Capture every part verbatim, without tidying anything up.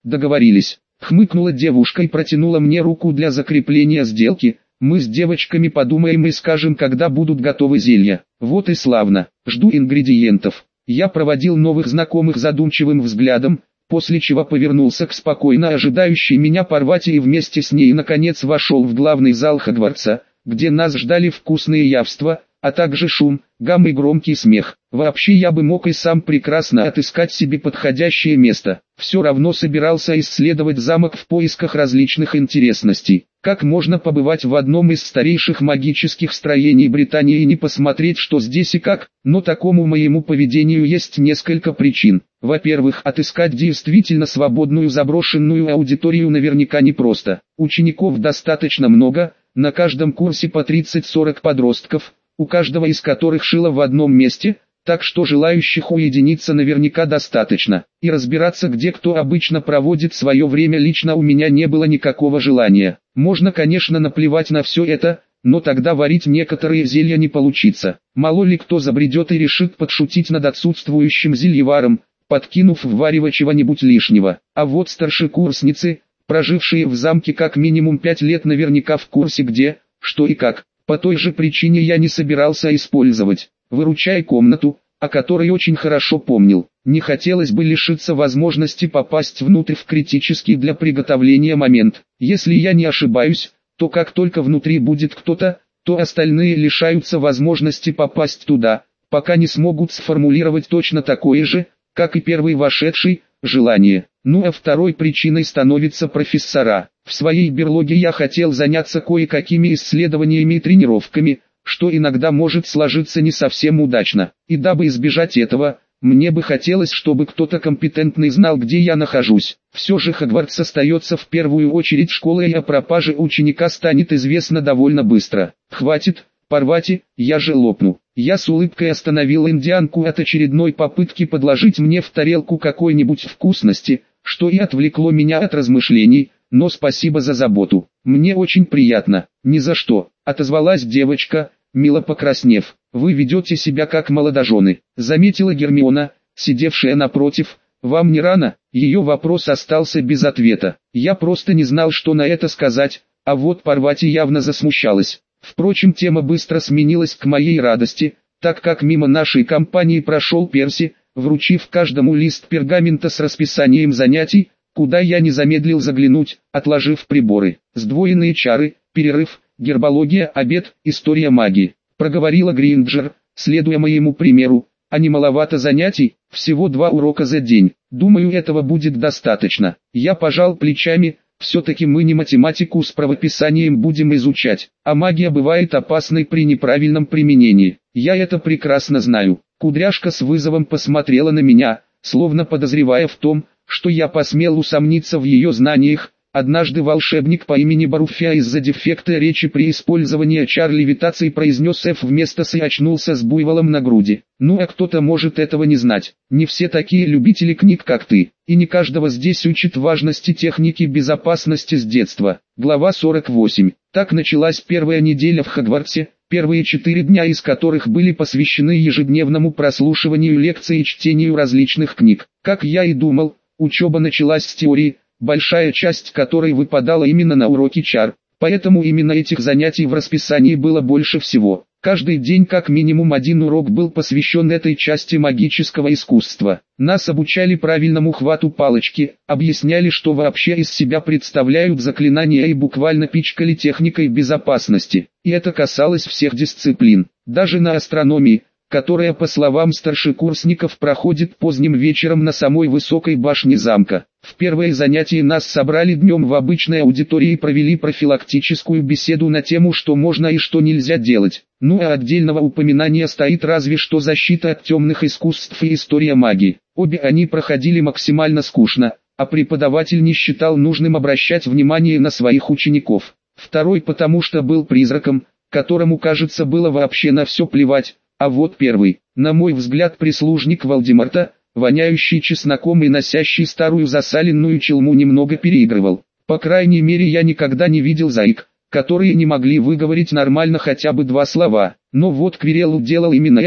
договорились. Хмыкнула девушка и протянула мне руку для закрепления сделки. Мы с девочками подумаем и скажем, когда будут готовы зелья. Вот и славно, жду ингредиентов. Я проводил новых знакомых задумчивым взглядом, после чего повернулся к спокойно ожидающей меня Парвати и вместе с ней наконец вошел в главный зал Хогвартса, где нас ждали вкусные явства, а также шум, гам и громкий смех. Вообще я бы мог и сам прекрасно отыскать себе подходящее место. Все равно собирался исследовать замок в поисках различных интересностей. Как можно побывать в одном из старейших магических строений Британии и не посмотреть, что здесь и как? Но такому моему поведению есть несколько причин. Во-первых, отыскать действительно свободную заброшенную аудиторию наверняка непросто. Учеников достаточно много, на каждом курсе по тридцать-сорок подростков, у каждого из которых шило в одном месте, так что желающих уединиться наверняка достаточно. И разбираться, где кто обычно проводит свое время, лично у меня не было никакого желания. Можно, конечно, наплевать на все это, но тогда варить некоторые зелья не получится. Мало ли кто забредет и решит подшутить над отсутствующим зельеваром, подкинув в варево чего-нибудь лишнего. А вот старшекурсницы, прожившие в замке как минимум пять лет, наверняка в курсе где, что и как. По той же причине я не собирался использовать, выручая комнату, о которой очень хорошо помнил. Не хотелось бы лишиться возможности попасть внутрь в критический для приготовления момент. Если я не ошибаюсь, то как только внутри будет кто-то, то остальные лишаются возможности попасть туда, пока не смогут сформулировать точно такое же, как и первый вошедший, желание. Ну а второй причиной становится профессора. В своей берлоге я хотел заняться кое-какими исследованиями и тренировками, что иногда может сложиться не совсем удачно. И дабы избежать этого, мне бы хотелось, чтобы кто-то компетентный знал, где я нахожусь. Все же Хогвартс остается в первую очередь школой, и о пропаже ученика станет известно довольно быстро. Хватит, Парвати, я же лопну. Я с улыбкой остановил индианку от очередной попытки подложить мне в тарелку какой-нибудь вкусности, что и отвлекло меня от размышлений, но спасибо за заботу. Мне очень приятно. Ни за что, отозвалась девочка, мило покраснев. Вы ведете себя как молодожены, заметила Гермиона, сидевшая напротив. Вам не рано? Ее вопрос остался без ответа. Я просто не знал, что на это сказать, а вот Парвати явно засмущалась. Впрочем, тема быстро сменилась к моей радости, так как мимо нашей компании прошел Перси, вручив каждому лист пергамента с расписанием занятий, куда я не замедлил заглянуть, отложив приборы. Сдвоенные чары, перерыв, гербология, обед, история магии. Проговорила Гринджер, следуя моему примеру. А не маловато занятий, всего два урока за день. Думаю, этого будет достаточно. Я пожал плечами. Все-таки мы не математику с правописанием будем изучать, а магия бывает опасной при неправильном применении. Я это прекрасно знаю. Кудряшка с вызовом посмотрела на меня, словно подозревая в том, что я посмел усомниться в ее знаниях. Однажды волшебник по имени Баруфия из-за дефекта речи при использовании чар левитации произнес F вместо С и очнулся с буйволом на груди. Ну а кто-то может этого не знать. Не все такие любители книг, как ты. И не каждого здесь учат важности техники безопасности с детства. Глава сорок восемь. Так началась первая неделя в Хогвартсе, первые четыре дня из которых были посвящены ежедневному прослушиванию лекций и чтению различных книг. Как я и думал, учеба началась с теории, большая часть которой выпадала именно на уроки чар, поэтому именно этих занятий в расписании было больше всего. Каждый день как минимум один урок был посвящен этой части магического искусства. Нас обучали правильному хвату палочки, объясняли, что вообще из себя представляют заклинания и буквально пичкали техникой безопасности. И это касалось всех дисциплин, даже на астрономии, которая, по словам старшекурсников, проходит поздним вечером на самой высокой башне замка. В первое занятие нас собрали днем в обычной аудитории и провели профилактическую беседу на тему, что можно и что нельзя делать. Ну а отдельного упоминания стоит разве что защита от темных искусств и история магии. Обе они проходили максимально скучно, а преподаватель не считал нужным обращать внимание на своих учеников. Второй потому что был призраком, которому, кажется, было вообще на все плевать. А вот первый, на мой взгляд, прислужник Волдеморта, воняющий чесноком и носящий старую засаленную челму, немного переигрывал. По крайней мере, я никогда не видел заик, которые не могли выговорить нормально хотя бы два слова. Но вот Квирелл делал именно это,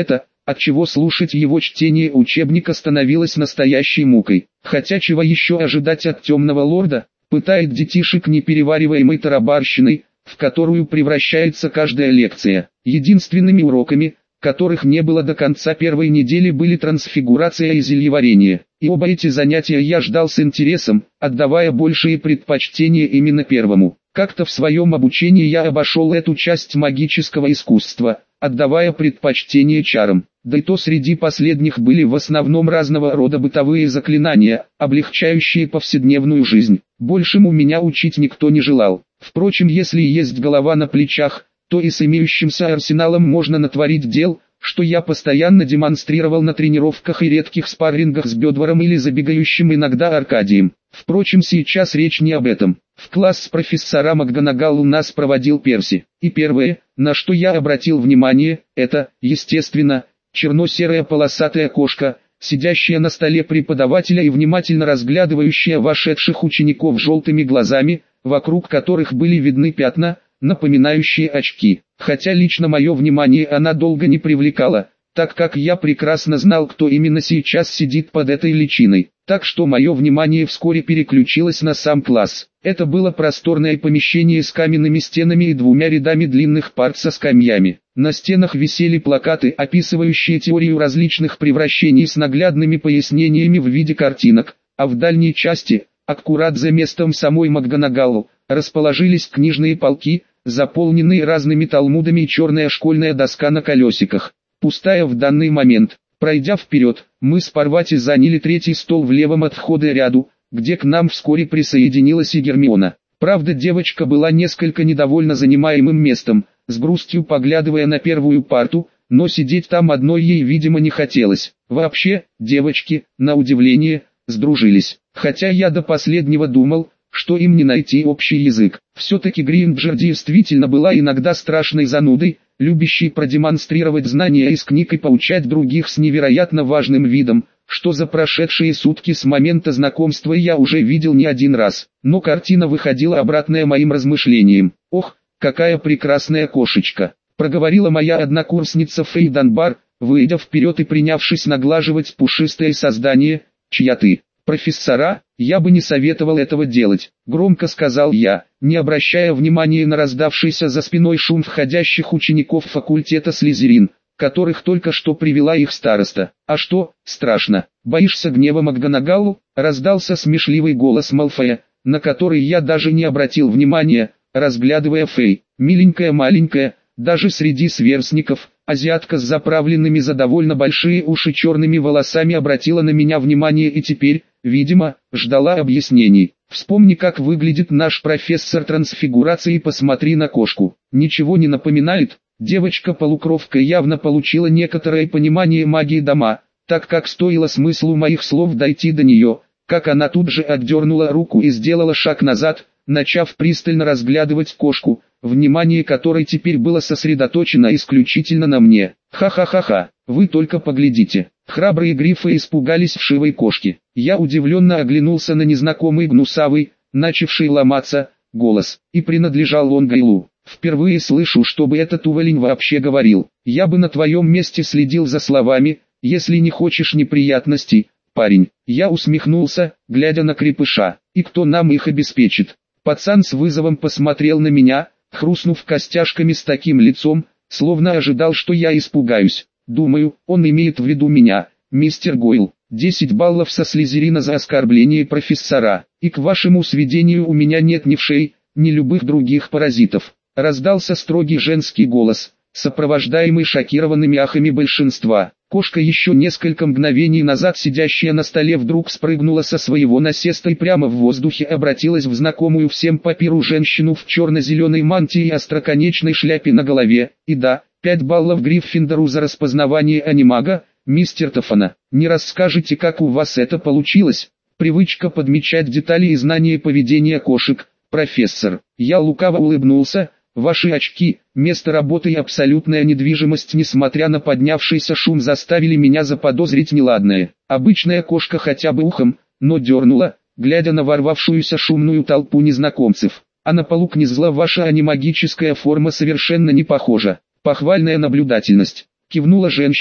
отчего слушать его чтение учебника становилось настоящей мукой. Хотя чего еще ожидать от темного лорда, пытает детишек неперевариваемой тарабарщиной, в которую превращается каждая лекция. Единственными уроками, которых не было до конца первой недели, были трансфигурация и зельеварение. И оба эти занятия я ждал с интересом, отдавая большее предпочтение именно первому. Как-то в своем обучении я обошел эту часть магического искусства, отдавая предпочтение чарам. Да и то среди последних были в основном разного рода бытовые заклинания, облегчающие повседневную жизнь. Большему меня учить никто не желал. Впрочем, если есть голова на плечах, то и с имеющимся арсеналом можно натворить дел, что я постоянно демонстрировал на тренировках и редких спаррингах с Бедвором или забегающим иногда Аркадием. Впрочем, сейчас речь не об этом. В класс с профессора МакГонагалл у нас проводил Перси. И первое, на что я обратил внимание, это, естественно, черно-серая полосатая кошка, сидящая на столе преподавателя и внимательно разглядывающая вошедших учеников желтыми глазами, вокруг которых были видны пятна, напоминающие очки. Хотя лично мое внимание она долго не привлекала, так как я прекрасно знал, кто именно сейчас сидит под этой личиной. Так что мое внимание вскоре переключилось на сам класс. Это было просторное помещение с каменными стенами и двумя рядами длинных парт со скамьями. На стенах висели плакаты, описывающие теорию различных превращений с наглядными пояснениями в виде картинок, а в дальней части, аккурат за местом самой МакГонагалл, расположились книжные полки, заполненные разными талмудами и черная школьная доска на колесиках, пустая в данный момент. Пройдя вперед, мы с Парвати заняли третий стол в левом от входа ряду, где к нам вскоре присоединилась и Гермиона. Правда, девочка была несколько недовольна занимаемым местом, с грустью поглядывая на первую парту, но сидеть там одной ей, видимо, не хотелось. Вообще, девочки, на удивление, сдружились. Хотя я до последнего думал, что им не найти общий язык. Все-таки Гринджер действительно была иногда страшной занудой, любящей продемонстрировать знания из книг и поучать других с невероятно важным видом, что за прошедшие сутки с момента знакомства я уже видел не один раз. Но картина выходила обратная моим размышлениям. «Ох, какая прекрасная кошечка!» — проговорила моя однокурсница Фэй Данбар, выйдя вперед и принявшись наглаживать пушистое создание. «Чья ты?» «Профессора, я бы не советовал этого делать», — громко сказал я, не обращая внимания на раздавшийся за спиной шум входящих учеников факультета Слизерин, которых только что привела их староста. «А что, страшно? Боишься гнева МакГонагалл?» — раздался смешливый голос Малфоя, на который я даже не обратил внимания, разглядывая Фэй. Миленькая маленькая, даже среди сверстников, азиатка с заправленными за довольно большие уши черными волосами обратила на меня внимание и теперь, видимо, ждала объяснений. «Вспомни, как выглядит наш профессор трансфигурации, и посмотри на кошку. Ничего не напоминает?» Девочка-полукровка явно получила некоторое понимание магии дома, так как стоило смыслу моих слов дойти до нее, как она тут же отдернула руку и сделала шаг назад, начав пристально разглядывать кошку, внимание которой теперь было сосредоточено исключительно на мне. «Ха-ха-ха-ха, вы только поглядите». Храбрые грифы испугались вшивой кошки. Я удивленно оглянулся на незнакомый гнусавый, начавший ломаться, голос, и принадлежал он Гайлу. Впервые слышу, чтобы этот уволень вообще говорил. «Я бы на твоем месте следил за словами, если не хочешь неприятностей, парень». Я усмехнулся, глядя на крепыша. «И кто нам их обеспечит?» Пацан с вызовом посмотрел на меня, хрустнув костяшками с таким лицом, словно ожидал, что я испугаюсь. «Думаю, он имеет в виду меня, мистер Гойл. десять баллов со Слизерина за оскорбление профессора. И к вашему сведению, у меня нет ни вшей, ни любых других паразитов». Раздался строгий женский голос, сопровождаемый шокированными ахами большинства. Кошка, еще несколько мгновений назад сидящая на столе, вдруг спрыгнула со своего насеста и прямо в воздухе обратилась в знакомую всем по пиру женщину в черно-зеленой мантии и остроконечной шляпе на голове. И да, пять баллов Гриффиндору за распознавание анимага, мистер Тофана. Не расскажете, как у вас это получилось? Привычка подмечать детали и знание поведения кошек, профессор. Я лукаво улыбнулся. Ваши очки, место работы и абсолютная недвижимость, несмотря на поднявшийся шум, заставили меня заподозрить неладное. Обычная кошка хотя бы ухом, но дернула, глядя на ворвавшуюся шумную толпу незнакомцев. А на полу гнезла ваша анимагическая форма совершенно не похожа. Похвальная наблюдательность. Кивнула женщина,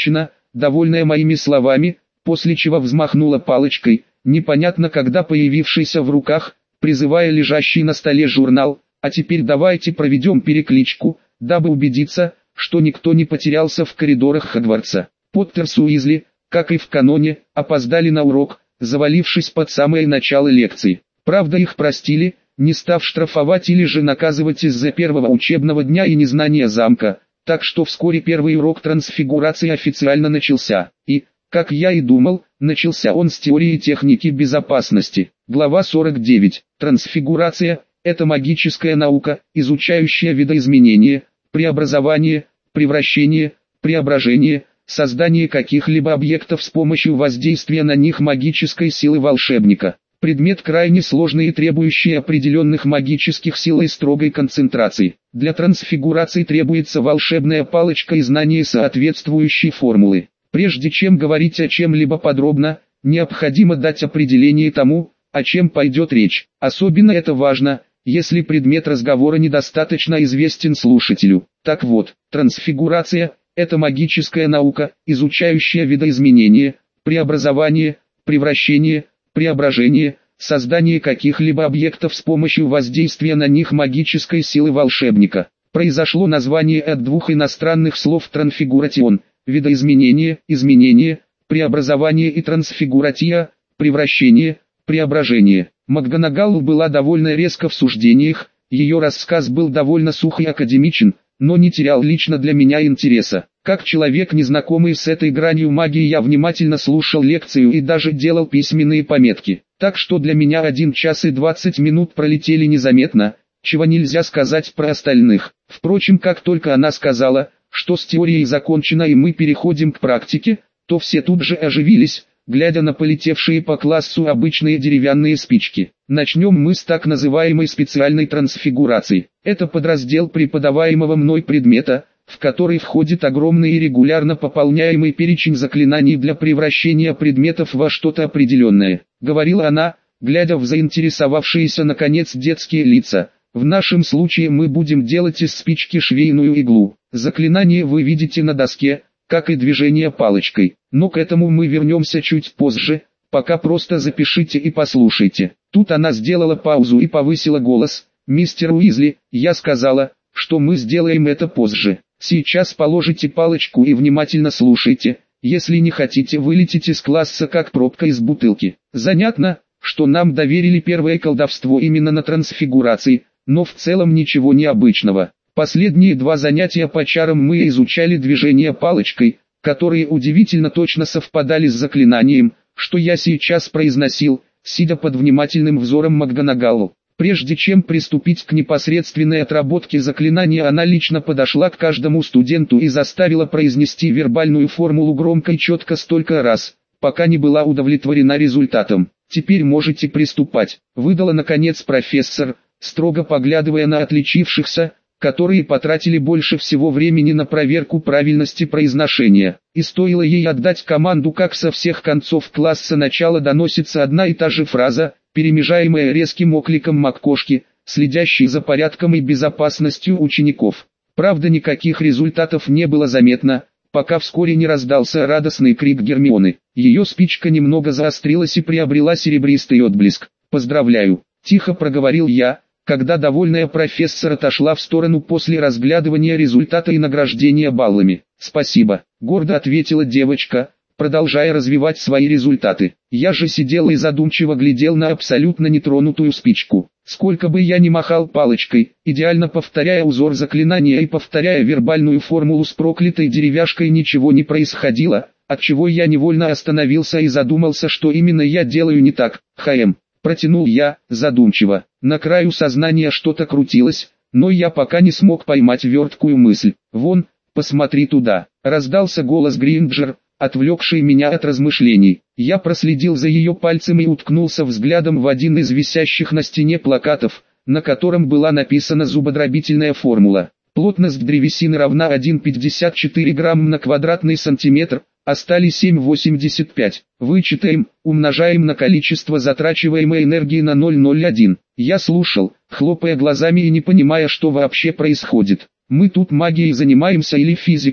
довольная моими словами, после чего взмахнула палочкой, непонятно когда появившийся в руках, призывая лежащий на столе журнал. А теперь давайте проведем перекличку, дабы убедиться, что никто не потерялся в коридорах Хогвартса. Поттер с Уизли, как и в каноне, опоздали на урок, завалившись под самое начало лекции. Правда, их простили, не став штрафовать или же наказывать из-за первого учебного дня и незнания замка, так что вскоре первый урок трансфигурации официально начался. И, как я и думал, начался он с теории техники безопасности. Глава сорок девять. Трансфигурация – это магическая наука, изучающая видоизменение, преобразование, превращение, преображение, создание каких-либо объектов с помощью воздействия на них магической силы волшебника. Предмет крайне сложный и требующий определенных магических сил и строгой концентрации. Для трансфигурации требуется волшебная палочка и знание соответствующей формулы. Прежде чем говорить о чем-либо подробно, необходимо дать определение тому, о чем пойдет речь. Особенно это важно, если предмет разговора недостаточно известен слушателю. Так вот, трансфигурация – это магическая наука, изучающая видоизменение, преобразование, превращение, преображение, создание каких-либо объектов с помощью воздействия на них магической силы волшебника. Произошло название от двух иностранных слов трансфигуратион – видоизменение, изменение, преобразование и трансфигуратия – превращение, преображение. МакГонагал была довольно резко в суждениях, ее рассказ был довольно сух и академичен, но не терял лично для меня интереса. Как человек, незнакомый с этой гранью магии, я внимательно слушал лекцию и даже делал письменные пометки. Так что для меня один час и двадцать минут пролетели незаметно, чего нельзя сказать про остальных. Впрочем, как только она сказала, что с теорией закончено и мы переходим к практике, то все тут же оживились, глядя на полетевшие по классу обычные деревянные спички. Начнем мы с так называемой специальной трансфигурации. Это подраздел преподаваемого мной предмета, в который входит огромный и регулярно пополняемый перечень заклинаний для превращения предметов во что-то определенное. Говорила она, глядя в заинтересовавшиеся наконец детские лица. В нашем случае мы будем делать из спички швейную иглу. Заклинание вы видите на доске, как и движение палочкой. Но к этому мы вернемся чуть позже, пока просто запишите и послушайте. Тут она сделала паузу и повысила голос. «Мистер Уизли, я сказала, что мы сделаем это позже. Сейчас положите палочку и внимательно слушайте. Если не хотите вылететь из класса как пробка из бутылки». Занятно, что нам доверили первое колдовство именно на трансфигурации, но в целом ничего необычного. Последние два занятия по чарам мы изучали движение палочкой, которые удивительно точно совпадали с заклинанием, что я сейчас произносил, сидя под внимательным взором МакГонагал. Прежде чем приступить к непосредственной отработке заклинания, она лично подошла к каждому студенту и заставила произнести вербальную формулу громко и четко столько раз, пока не была удовлетворена результатом. «Теперь можете приступать», — выдала наконец профессор, строго поглядывая на отличившихся, которые потратили больше всего времени на проверку правильности произношения. И стоило ей отдать команду, как со всех концов класса начала доносится одна и та же фраза, перемежаемая резким окликом МакКошки, следящей за порядком и безопасностью учеников. Правда, никаких результатов не было заметно, пока вскоре не раздался радостный крик Гермионы. Ее спичка немного заострилась и приобрела серебристый отблеск. «Поздравляю!» – тихо проговорил я, когда довольная профессор отошла в сторону после разглядывания результата и награждения баллами. «Спасибо», — гордо ответила девочка, продолжая развивать свои результаты. Я же сидел и задумчиво глядел на абсолютно нетронутую спичку. Сколько бы я ни махал палочкой, идеально повторяя узор заклинания и повторяя вербальную формулу с проклятой деревяшкой, ничего не происходило, отчего я невольно остановился и задумался, что именно я делаю не так. «Хм», — протянул я, задумчиво. На краю сознания что-то крутилось, но я пока не смог поймать верткую мысль. «Вон, посмотри туда», — раздался голос Гринджер, отвлекший меня от размышлений. Я проследил за ее пальцем и уткнулся взглядом в один из висящих на стене плакатов, на котором была написана зубодробительная формула. Плотность древесины равна один целых пятьдесят четыре грамм на квадратный сантиметр, а стали семь целых восемьдесят пять. Вычитаем, умножаем на количество затрачиваемой энергии на ноль целых один. Я слушал, хлопая глазами и не понимая, что вообще происходит. Мы тут магией занимаемся или физикой?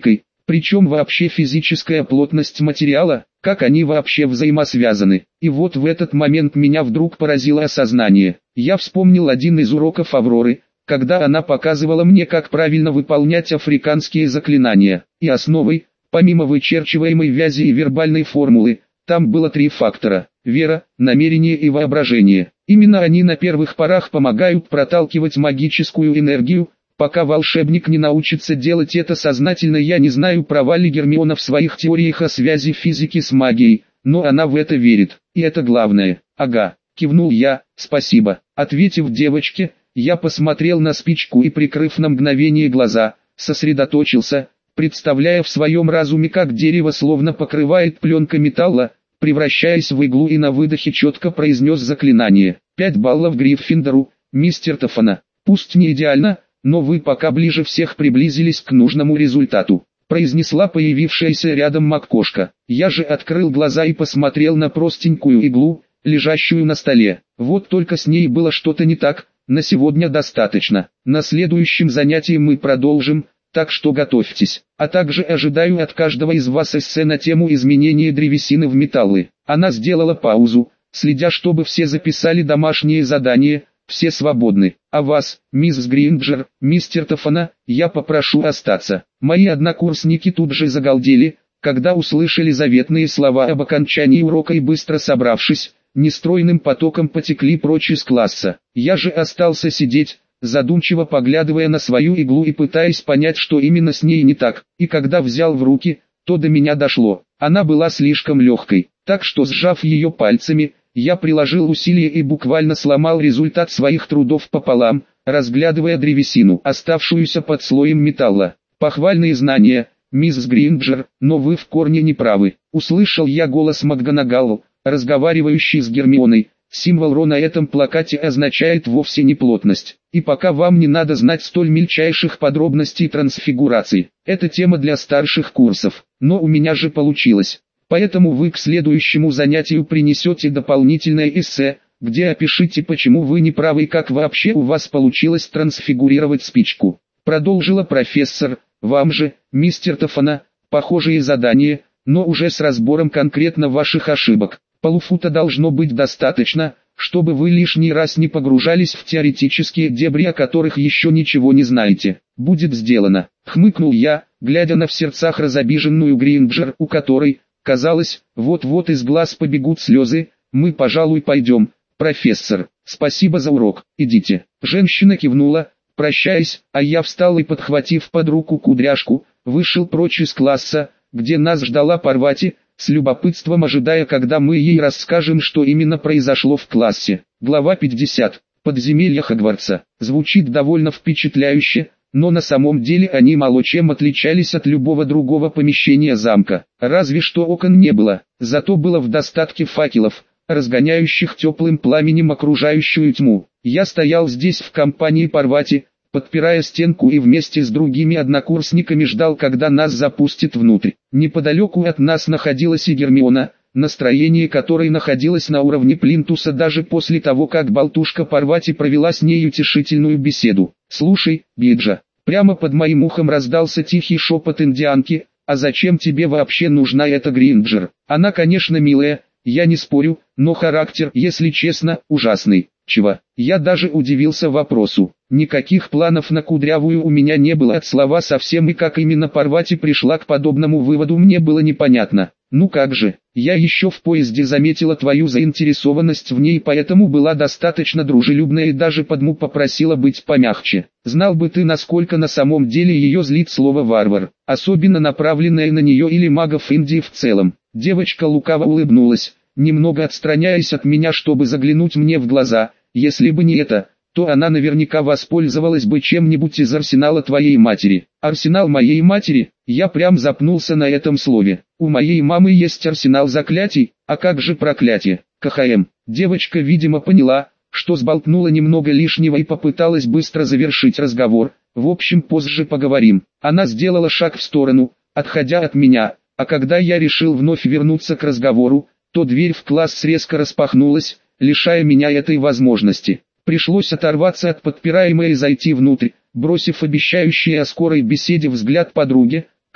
Причем вообще физическая плотность материала, как они вообще взаимосвязаны. И вот в этот момент меня вдруг поразило осознание. Я вспомнил один из уроков Авроры, когда она показывала мне, как правильно выполнять африканские заклинания. И основой, помимо вычерчиваемой вязи и вербальной формулы, там было три фактора: вера, намерение и воображение. Именно они на первых порах помогают проталкивать магическую энергию, пока волшебник не научится делать это сознательно. Я не знаю, права ли Гермиона в своих теориях о связи физики с магией, но она в это верит, и это главное. Ага, кивнул я, спасибо. Ответив девочке, я посмотрел на спичку и, прикрыв на мгновение глаза, сосредоточился, представляя в своем разуме, как дерево словно покрывает пленка металла, превращаясь в иглу, и на выдохе четко произнес заклинание. Пять баллов Гриффиндору, мистер Тофана. Пусть не идеально, но вы пока ближе всех приблизились к нужному результату, произнесла появившаяся рядом Маккошка. Я же открыл глаза и посмотрел на простенькую иглу, лежащую на столе. Вот только с ней было что-то не так. На сегодня достаточно. На следующем занятии мы продолжим, так что готовьтесь. А также ожидаю от каждого из вас эссе на тему изменения древесины в металлы. Она сделала паузу, следя, чтобы все записали домашние задания. Все свободны. А вас, мисс Гринджер, мистер Тофана, я попрошу остаться. Мои однокурсники тут же загалдели, когда услышали заветные слова об окончании урока, и, быстро собравшись, нестройным потоком потекли прочь из класса. Я же остался сидеть, задумчиво поглядывая на свою иглу и пытаясь понять, что именно с ней не так. И когда взял в руки, то до меня дошло. Она была слишком легкой, так что, сжав ее пальцами, я приложил усилия и буквально сломал результат своих трудов пополам, разглядывая древесину, оставшуюся под слоем металла. Похвальные знания, мисс Гринджер, но вы в корне не правы. Услышал я голос МакГонагал, разговаривающий с Гермионой. Символ Ро на этом плакате означает вовсе не плотность. И пока вам не надо знать столь мельчайших подробностей трансфигурации. Это тема для старших курсов. Но у меня же получилось. Поэтому вы к следующему занятию принесете дополнительное эссе, где опишите, почему вы не правы и как вообще у вас получилось трансфигурировать спичку. Продолжила профессор. Вам же, мистер Тофана, похожие задания, но уже с разбором конкретно ваших ошибок. Полуфута должно быть достаточно, чтобы вы лишний раз не погружались в теоретические дебри, о которых еще ничего не знаете. Будет сделано. Хмыкнул я, глядя на в сердцах разобиженную Гринджер, у которой, казалось, вот-вот из глаз побегут слезы. Мы, пожалуй, пойдем, профессор. Спасибо за урок. Идите. Женщина кивнула, прощаясь, а я встал и, подхватив под руку кудряшку, вышел прочь из класса, где нас ждала Парвати, с любопытством ожидая, когда мы ей расскажем, что именно произошло в классе. Глава пятьдесят. Подземелья Хогвартса. Звучит довольно впечатляюще, но на самом деле они мало чем отличались от любого другого помещения замка. Разве что окон не было, зато было в достатке факелов, разгоняющих теплым пламенем окружающую тьму. Я стоял здесь в компании Парвати, подпирая стенку, и вместе с другими однокурсниками ждал, когда нас запустят внутрь. Неподалеку от нас находилась и Гермиона, настроение которой находилось на уровне плинтуса даже после того, как болтушка Парвати провела с ней утешительную беседу. «Слушай, Биджа», прямо под моим ухом раздался тихий шепот индианки, «а зачем тебе вообще нужна эта Гринджер? Она, конечно, милая, я не спорю, но характер, если честно, ужасный». Чего? Я даже удивился вопросу. Никаких планов на кудрявую у меня не было от слова совсем, и как именно Парвати пришла к подобному выводу, мне было непонятно. Ну как же, я еще в поезде заметила твою заинтересованность в ней, поэтому была достаточно дружелюбная и даже подму попросила быть помягче. Знал бы ты, насколько на самом деле ее злит слово «варвар», особенно направленное на нее или магов Индии в целом. Девочка лукаво улыбнулась, немного отстраняясь от меня, чтобы заглянуть мне в глаза. Если бы не это, то она наверняка воспользовалась бы чем-нибудь из арсенала твоей матери. Арсенал моей матери? Я прям запнулся на этом слове. У моей мамы есть арсенал заклятий, а как же проклятие? КХМ. Девочка, видимо, поняла, что сболтнула немного лишнего, и попыталась быстро завершить разговор. В общем, позже поговорим. Она сделала шаг в сторону, отходя от меня, а когда я решил вновь вернуться к разговору, то дверь в класс резко распахнулась, лишая меня этой возможности. Пришлось оторваться от подпираемой и зайти внутрь, бросив обещающий о скорой беседе взгляд подруге,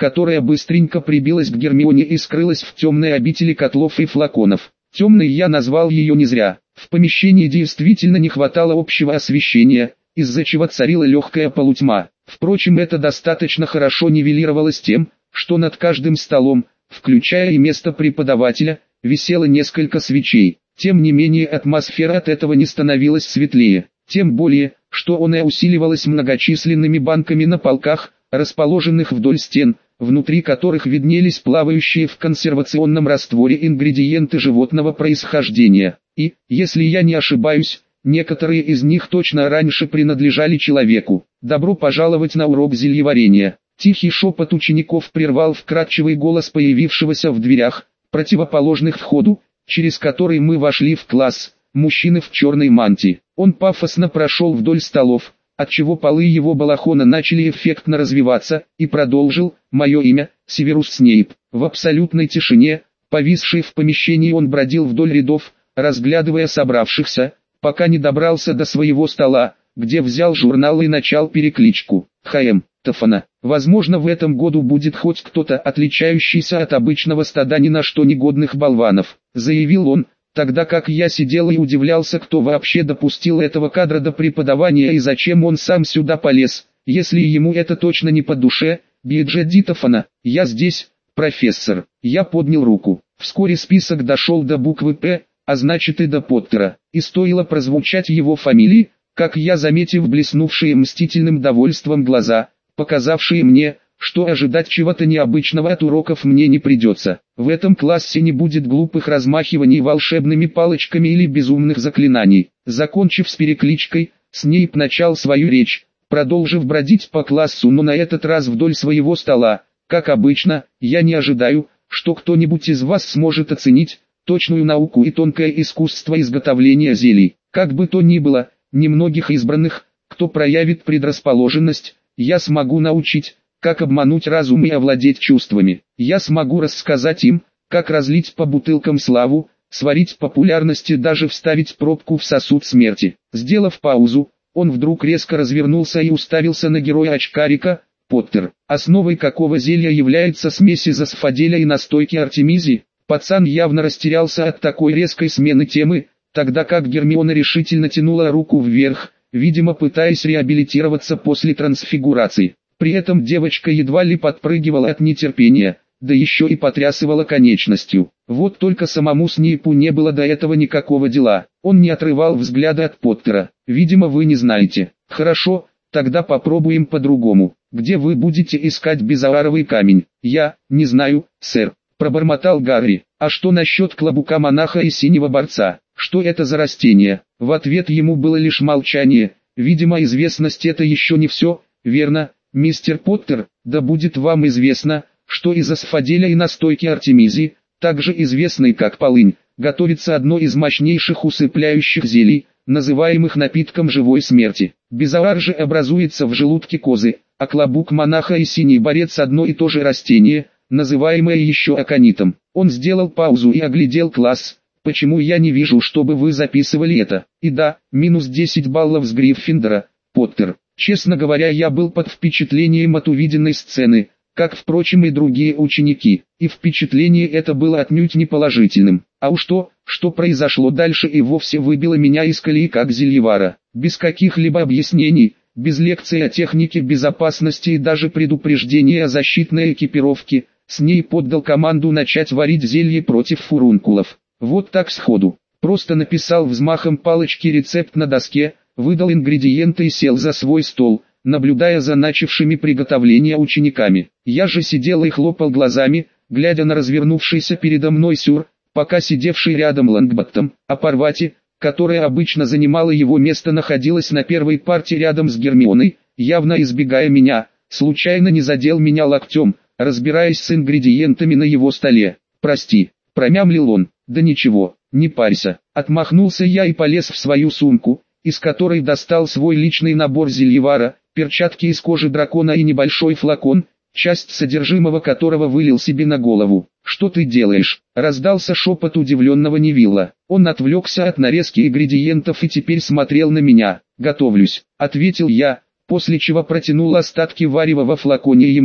которая быстренько прибилась к Гермионе и скрылась в темной обители котлов и флаконов. Темной я назвал ее не зря. В помещении действительно не хватало общего освещения, из-за чего царила легкая полутьма. Впрочем, это достаточно хорошо нивелировалось тем, что над каждым столом, включая и место преподавателя, висело несколько свечей. Тем не менее атмосфера от этого не становилась светлее. Тем более, что она усиливалась многочисленными банками на полках, расположенных вдоль стен, внутри которых виднелись плавающие в консервационном растворе ингредиенты животного происхождения. И, если я не ошибаюсь, некоторые из них точно раньше принадлежали человеку. Добро пожаловать на урок зельеварения. Тихий шепот учеников прервал вкрадчивый голос появившегося в дверях, противоположных входу, через который мы вошли в класс, мужчины в черной мантии. Он пафосно прошел вдоль столов, отчего полы его балахона начали эффектно развиваться, и продолжил: «Мое имя, Северус Снейп». В абсолютной тишине, повисшей в помещении, он бродил вдоль рядов, разглядывая собравшихся, пока не добрался до своего стола, где взял журнал и начал перекличку. «Х.М. Тафана. Возможно, в этом году будет хоть кто-то, отличающийся от обычного стада ни на что негодных болванов», заявил он, тогда как я сидел и удивлялся, кто вообще допустил этого кадра до преподавания и зачем он сам сюда полез, если ему это точно не по душе. «Биджи Тафана, я здесь, профессор». Я поднял руку. Вскоре список дошел до буквы «П», а значит и до Поттера, и стоило прозвучать его фамилии, как я, заметив блеснувшие мстительным довольством глаза, показавшие мне, что ожидать чего-то необычного от уроков мне не придется. В этом классе не будет глупых размахиваний волшебными палочками или безумных заклинаний. Закончив с перекличкой, Снейп начал свою речь, продолжив бродить по классу, но на этот раз вдоль своего стола. Как обычно, я не ожидаю, что кто-нибудь из вас сможет оценить точную науку и тонкое искусство изготовления зелий. Как бы то ни было, немногих избранных, кто проявит предрасположенность, я смогу научить, как обмануть разум и овладеть чувствами. Я смогу рассказать им, как разлить по бутылкам славу, сварить популярность и даже вставить пробку в сосуд смерти. Сделав паузу, он вдруг резко развернулся и уставился на героя-очкарика. «Поттер, основой какого зелья является смесь из асфаделя и настойки артемизии?» Пацан явно растерялся от такой резкой смены темы, тогда как Гермиона решительно тянула руку вверх, видимо пытаясь реабилитироваться после трансфигурации. При этом девочка едва ли подпрыгивала от нетерпения, да еще и потрясывала конечностью. Вот только самому Снейпу не было до этого никакого дела. Он не отрывал взгляда от Поттера. «Видимо, вы не знаете. Хорошо, тогда попробуем по-другому. Где вы будете искать безааровый камень?» «Я не знаю, сэр», пробормотал Гарри. «А что насчет клобука монаха и синего борца? Что это за растение?» В ответ ему было лишь молчание. Видимо, известность это еще не все. «Верно, мистер Поттер, да будет вам известно, что из асфаделя и настойки артемизии, также известной как полынь, готовится одно из мощнейших усыпляющих зелий, называемых напитком живой смерти. Безаар же образуется в желудке козы, а клобук монаха и синий борец одно и то же растение, называемое еще аконитом». Он сделал паузу и оглядел класс. «Почему я не вижу, чтобы вы записывали это? И да, минус десять баллов с Гриффиндора, Поттер. Честно говоря, я был под впечатлением от увиденной сцены, как, впрочем, и другие ученики, и впечатление это было отнюдь не положительным. А уж то, что произошло дальше, и вовсе выбило меня из колеи как зельевара. Без каких-либо объяснений, без лекций о технике безопасности и даже предупреждения о защитной экипировке, Снейп поддал команду начать варить зелье против фурункулов. Вот так сходу. Просто написал взмахом палочки рецепт на доске, выдал ингредиенты и сел за свой стол, наблюдая за начавшими приготовление учениками. Я же сидел и хлопал глазами, глядя на развернувшийся передо мной сюр, пока сидевший рядом Лонгботтом, а Парвати, которая обычно занимала его место, находилась на первой парте рядом с Гермионой, явно избегая меня, случайно не задел меня локтем, разбираясь с ингредиентами на его столе. «Прости», промямлил он. «Да ничего, не парься». Отмахнулся я и полез в свою сумку, из которой достал свой личный набор зельевара, перчатки из кожи дракона и небольшой флакон, часть содержимого которого вылил себе на голову. «Что ты делаешь?» — раздался шепот удивленного Невилла. Он отвлекся от нарезки ингредиентов и теперь смотрел на меня. «Готовлюсь», — ответил я, после чего протянул остатки варева во флаконе ему.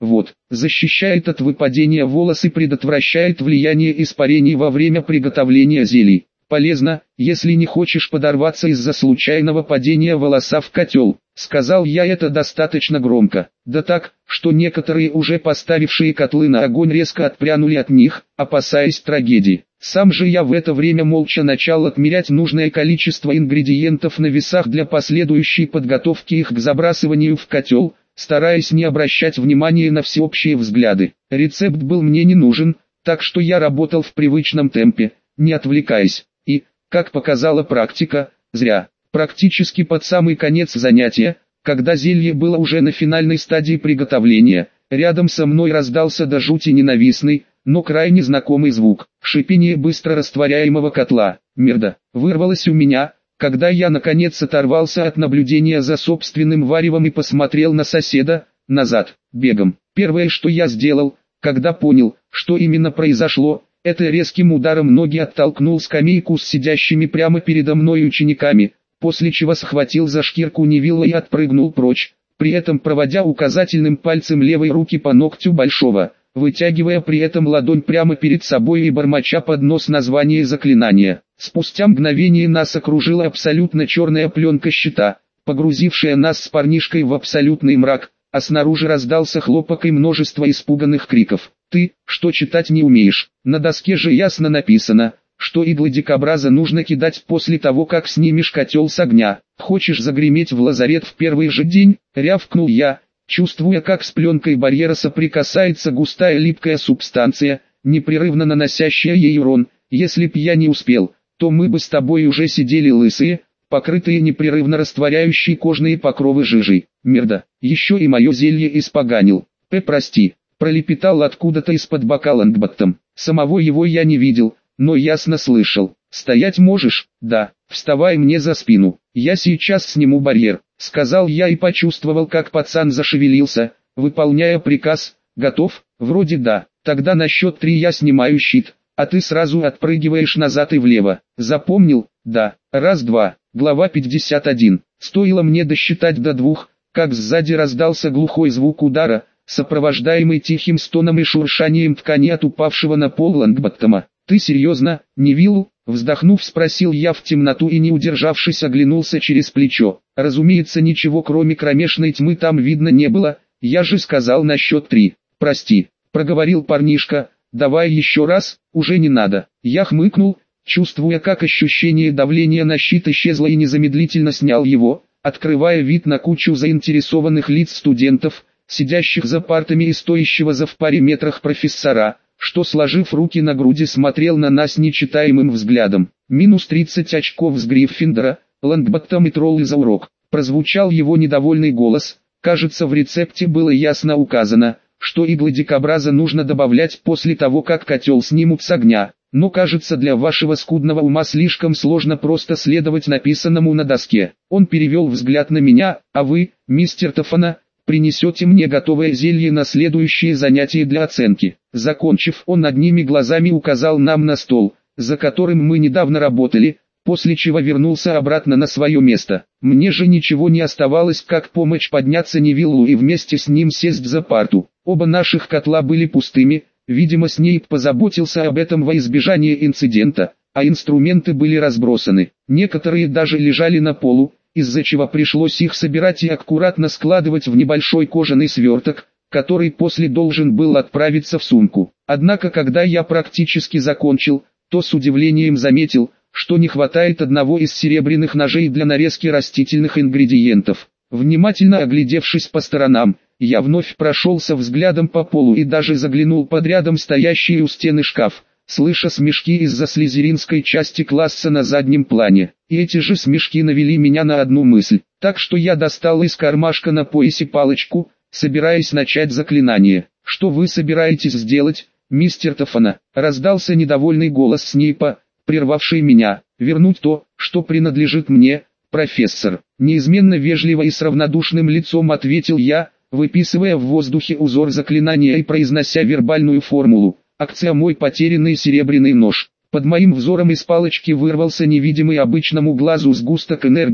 Вот, защищает от выпадения волос и предотвращает влияние испарений во время приготовления зелий. Полезно, если не хочешь подорваться из-за случайного падения волоса в котел. Сказал я это достаточно громко, да так, что некоторые уже поставившие котлы на огонь резко отпрянули от них, опасаясь трагедии. Сам же я в это время молча начал отмерять нужное количество ингредиентов на весах для последующей подготовки их к забрасыванию в котел, стараясь не обращать внимания на всеобщие взгляды. Рецепт был мне не нужен, так что я работал в привычном темпе, не отвлекаясь. И, как показала практика, зря. Практически под самый конец занятия, когда зелье было уже на финальной стадии приготовления, рядом со мной раздался до жути ненавистный, но крайне знакомый звук. Шипение быстро растворяемого котла. Мерда, вырвалось у меня, когда я наконец оторвался от наблюдения за собственным варевом и посмотрел на соседа, назад, бегом. Первое, что я сделал, когда понял, что именно произошло, это резким ударом ноги оттолкнул скамейку с сидящими прямо передо мной учениками, после чего схватил за шкирку Невилла и отпрыгнул прочь, при этом проводя указательным пальцем левой руки по ногтю большого, вытягивая при этом ладонь прямо перед собой и бормоча под нос название заклинания. Спустя мгновение нас окружила абсолютно черная пленка щита, погрузившая нас с парнишкой в абсолютный мрак, а снаружи раздался хлопок и множество испуганных криков. «Ты, что читать не умеешь? На доске же ясно написано, что иглы дикобраза нужно кидать после того, как снимешь котел с огня. Хочешь загреметь в лазарет в первый же день?» — рявкнул я, чувствуя, как с пленкой барьера соприкасается густая липкая субстанция, непрерывно наносящая ей урон. «Если б я не успел, то мы бы с тобой уже сидели лысые, покрытые непрерывно растворяющей кожные покровы жижей. Мерда, еще и мое зелье испоганил. П, прости». Пролепетал откуда-то из-под бока Лонгботтом. Самого его я не видел, но ясно слышал. «Стоять можешь?» «Да». «Вставай мне за спину. Я сейчас сниму барьер», — сказал я и почувствовал, как пацан зашевелился, выполняя приказ. «Готов?» «Вроде да». «Тогда на счет три я снимаю щит, а ты сразу отпрыгиваешь назад и влево. Запомнил?» «Да». Раз-два. Глава пятьдесят один. Стоило мне досчитать до двух, как сзади раздался глухой звук удара, сопровождаемый тихим стоном и шуршанием ткани от упавшего на пол Лонгботтома. «Ты серьезно, Невилл?» — вздохнув, спросил я в темноту и, не удержавшись, оглянулся через плечо. Разумеется, ничего кроме кромешной тьмы там видно не было, я же сказал на счет три. «Прости», — проговорил парнишка, — «давай еще раз». «Уже не надо». Я хмыкнул, чувствуя, как ощущение давления на щит исчезло, и незамедлительно снял его, открывая вид на кучу заинтересованных лиц студентов, сидящих за партами и стоящего за в паре метрах профессора, что, сложив руки на груди, смотрел на нас нечитаемым взглядом. «Минус тридцать очков с Гриффиндора, Лонгботтом и троллы за урок», — прозвучал его недовольный голос. Кажется, в рецепте было ясно указано, что иглы дикобраза нужно добавлять после того, как котел снимут с огня. Но кажется, для вашего скудного ума слишком сложно просто следовать написанному на доске. Он перевел взгляд на меня. «А вы, мистер Тофана, принесете мне готовое зелье на следующее занятие для оценки». Закончив, он одними глазами указал нам на стол, за которым мы недавно работали, после чего вернулся обратно на свое место. Мне же ничего не оставалось, как помочь подняться Невиллу и вместе с ним сесть за парту. Оба наших котла были пустыми, видимо, Снейп позаботился об этом во избежание инцидента, а инструменты были разбросаны. Некоторые даже лежали на полу, из-за чего пришлось их собирать и аккуратно складывать в небольшой кожаный сверток, который после должен был отправиться в сумку. Однако, когда я практически закончил, то с удивлением заметил, что не хватает одного из серебряных ножей для нарезки растительных ингредиентов. Внимательно оглядевшись по сторонам, я вновь прошелся взглядом по полу и даже заглянул под рядом стоящий у стены шкаф, слыша смешки из-за слизеринской части класса на заднем плане. И эти же смешки навели меня на одну мысль, так что я достал из кармашка на поясе палочку, собираясь начать заклинание. «Что вы собираетесь сделать, мистер Тофана?» — раздался недовольный голос Снейпа, прервавший меня. «Вернуть то, что принадлежит мне, профессор». Неизменно вежливо и с равнодушным лицом ответил я, выписывая в воздухе узор заклинания и произнося вербальную формулу. «Акция мой потерянный серебряный нож». Под моим взором из палочки вырвался невидимый обычному глазу сгусток энергии,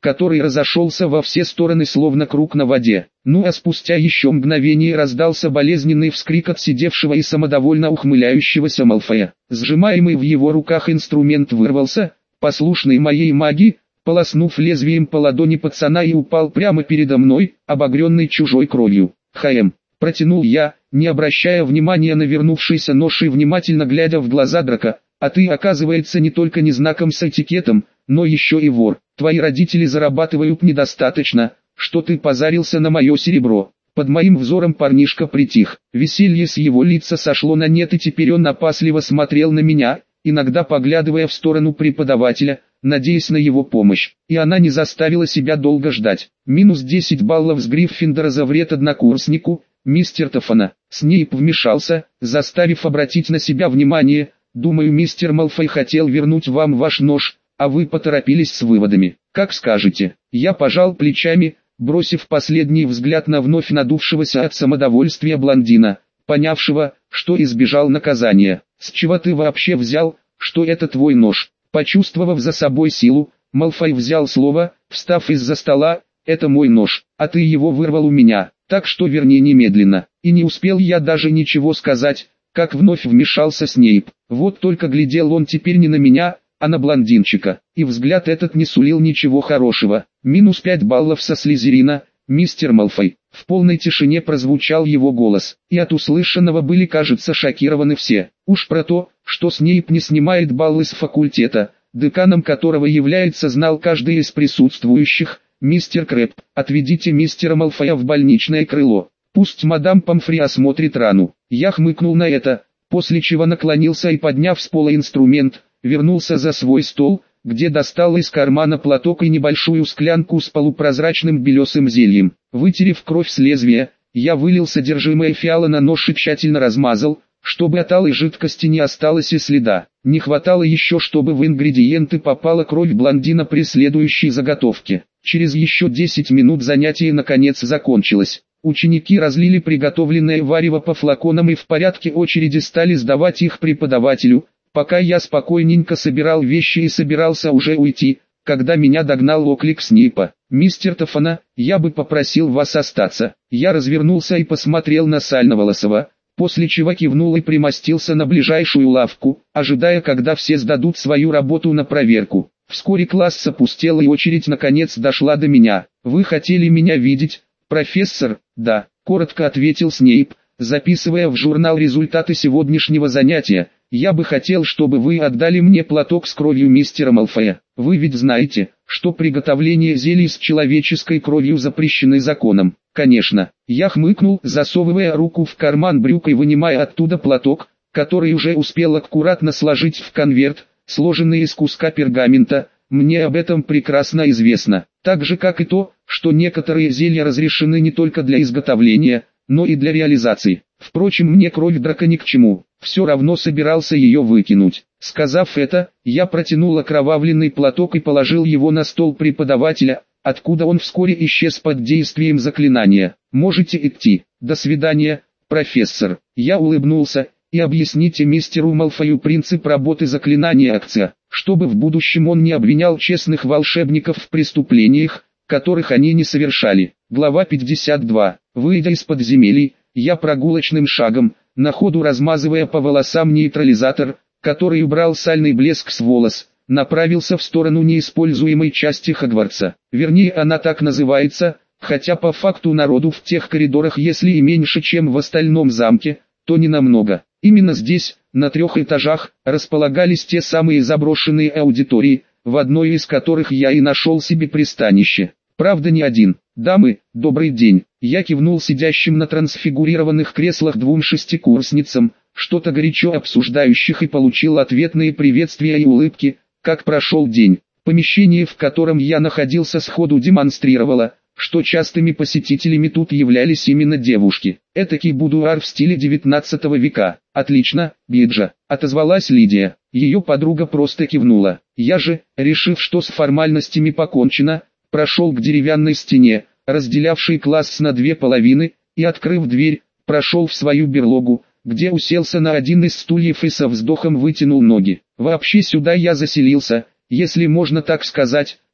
который разошелся во все стороны словно круг на воде. Ну а спустя еще мгновение раздался болезненный вскрик от сидевшего и самодовольно ухмыляющегося Малфоя. Сжимаемый в его руках инструмент вырвался, послушный моей магии, полоснув лезвием по ладони пацана и упал прямо передо мной, обогренный чужой кровью. «Хм», протянул я, не обращая внимания на вернувшийся нож и внимательно глядя в глаза Драка, «а ты, оказывается, не только не знаком с этикетом, но еще и вор. Твои родители зарабатывают недостаточно, что ты позарился на мое серебро». Под моим взором парнишка притих, веселье с его лица сошло на нет и теперь он опасливо смотрел на меня, иногда поглядывая в сторону преподавателя, надеясь на его помощь, и она не заставила себя долго ждать. Минус десять баллов с Гриффиндора за вред однокурснику, мистер Тофана. Снейп вмешался, заставив обратить на себя внимание. «Думаю, мистер Малфой хотел вернуть вам ваш нож, а вы поторопились с выводами. Как скажете». Я пожал плечами, бросив последний взгляд на вновь надувшегося от самодовольствия блондина, понявшего, что избежал наказания. «С чего ты вообще взял, что это твой нож?» Почувствовав за собой силу, Малфой взял слово, встав из-за стола. «Это мой нож, а ты его вырвал у меня, так что верни немедленно». И не успел я даже ничего сказать, как вновь вмешался Снейп. Вот только глядел он теперь не на меня, а на блондинчика, и взгляд этот не сулил ничего хорошего. «Минус пять баллов со Слизерина, мистер Малфой». В полной тишине прозвучал его голос, и от услышанного были, кажется, шокированы все. Уж про то, что Снейп не снимает баллы с факультета, деканом которого является, знал каждый из присутствующих. «Мистер Крэб, отведите мистера Малфоя в больничное крыло. Пусть мадам Помфри осмотрит рану». Я хмыкнул на это, после чего наклонился и, подняв с пола инструмент, вернулся за свой стол, где достал из кармана платок и небольшую склянку с полупрозрачным белесым зельем. Вытерев кровь с лезвия, я вылил содержимое фиала на нож и тщательно размазал, чтобы от алой жидкости не осталось и следа. Не хватало еще, чтобы в ингредиенты попала кровь блондина при следующей заготовке. Через еще десять минут занятие наконец закончилось. Ученики разлили приготовленное варево по флаконам и в порядке очереди стали сдавать их преподавателю, пока я спокойненько собирал вещи и собирался уже уйти, когда меня догнал оклик Снейпа. «Мистер Тофана, я бы попросил вас остаться». Я развернулся и посмотрел на Сальноволосого, после чего кивнул и примостился на ближайшую лавку, ожидая, когда все сдадут свою работу на проверку. Вскоре класс опустел и очередь наконец дошла до меня. «Вы хотели меня видеть, профессор?» «Да», — коротко ответил Снейп, записывая в журнал результаты сегодняшнего занятия. «Я бы хотел, чтобы вы отдали мне платок с кровью мистера Малфоя. Вы ведь знаете, что приготовление зелий с человеческой кровью запрещены законом». «Конечно». Я хмыкнул, засовывая руку в карман брюк и вынимая оттуда платок, который уже успел аккуратно сложить в конверт, сложенный из куска пергамента. «Мне об этом прекрасно известно, так же как и то, что некоторые зелья разрешены не только для изготовления, но и для реализации. Впрочем, мне кровь Драка ни к чему, все равно собирался ее выкинуть». Сказав это, я протянул окровавленный платок и положил его на стол преподавателя, откуда он вскоре исчез под действием заклинания. «Можете идти. До свидания, профессор». Я улыбнулся. «И объясните мистеру Малфою принцип работы заклинания акция, чтобы в будущем он не обвинял честных волшебников в преступлениях, которых они не совершали». Глава пятьдесят два. Выйдя из подземелий, я прогулочным шагом, на ходу размазывая по волосам нейтрализатор, который убрал сальный блеск с волос, направился в сторону неиспользуемой части Хогвартса. Вернее, она так называется, хотя по факту народу в тех коридорах если и меньше, чем в остальном замке, то не намного. Именно здесь, на трех этажах, располагались те самые заброшенные аудитории, в одной из которых я и нашел себе пристанище. Правда, не один. «Дамы, добрый день». Я кивнул сидящим на трансфигурированных креслах двум шестикурсницам, что-то горячо обсуждающих, и получил ответные приветствия и улыбки. Как прошел день? Помещение, в котором я находился, сходу демонстрировало, что частыми посетителями тут являлись именно девушки. Этакий будуар в стиле девятнадцатого века. «Отлично, Биджа», — отозвалась Лидия. Ее подруга просто кивнула. Я же, решив, что с формальностями покончено, прошел к деревянной стене, разделявшей класс на две половины, и, открыв дверь, прошел в свою берлогу, где уселся на один из стульев и со вздохом вытянул ноги. Вообще сюда я заселился, если можно так сказать,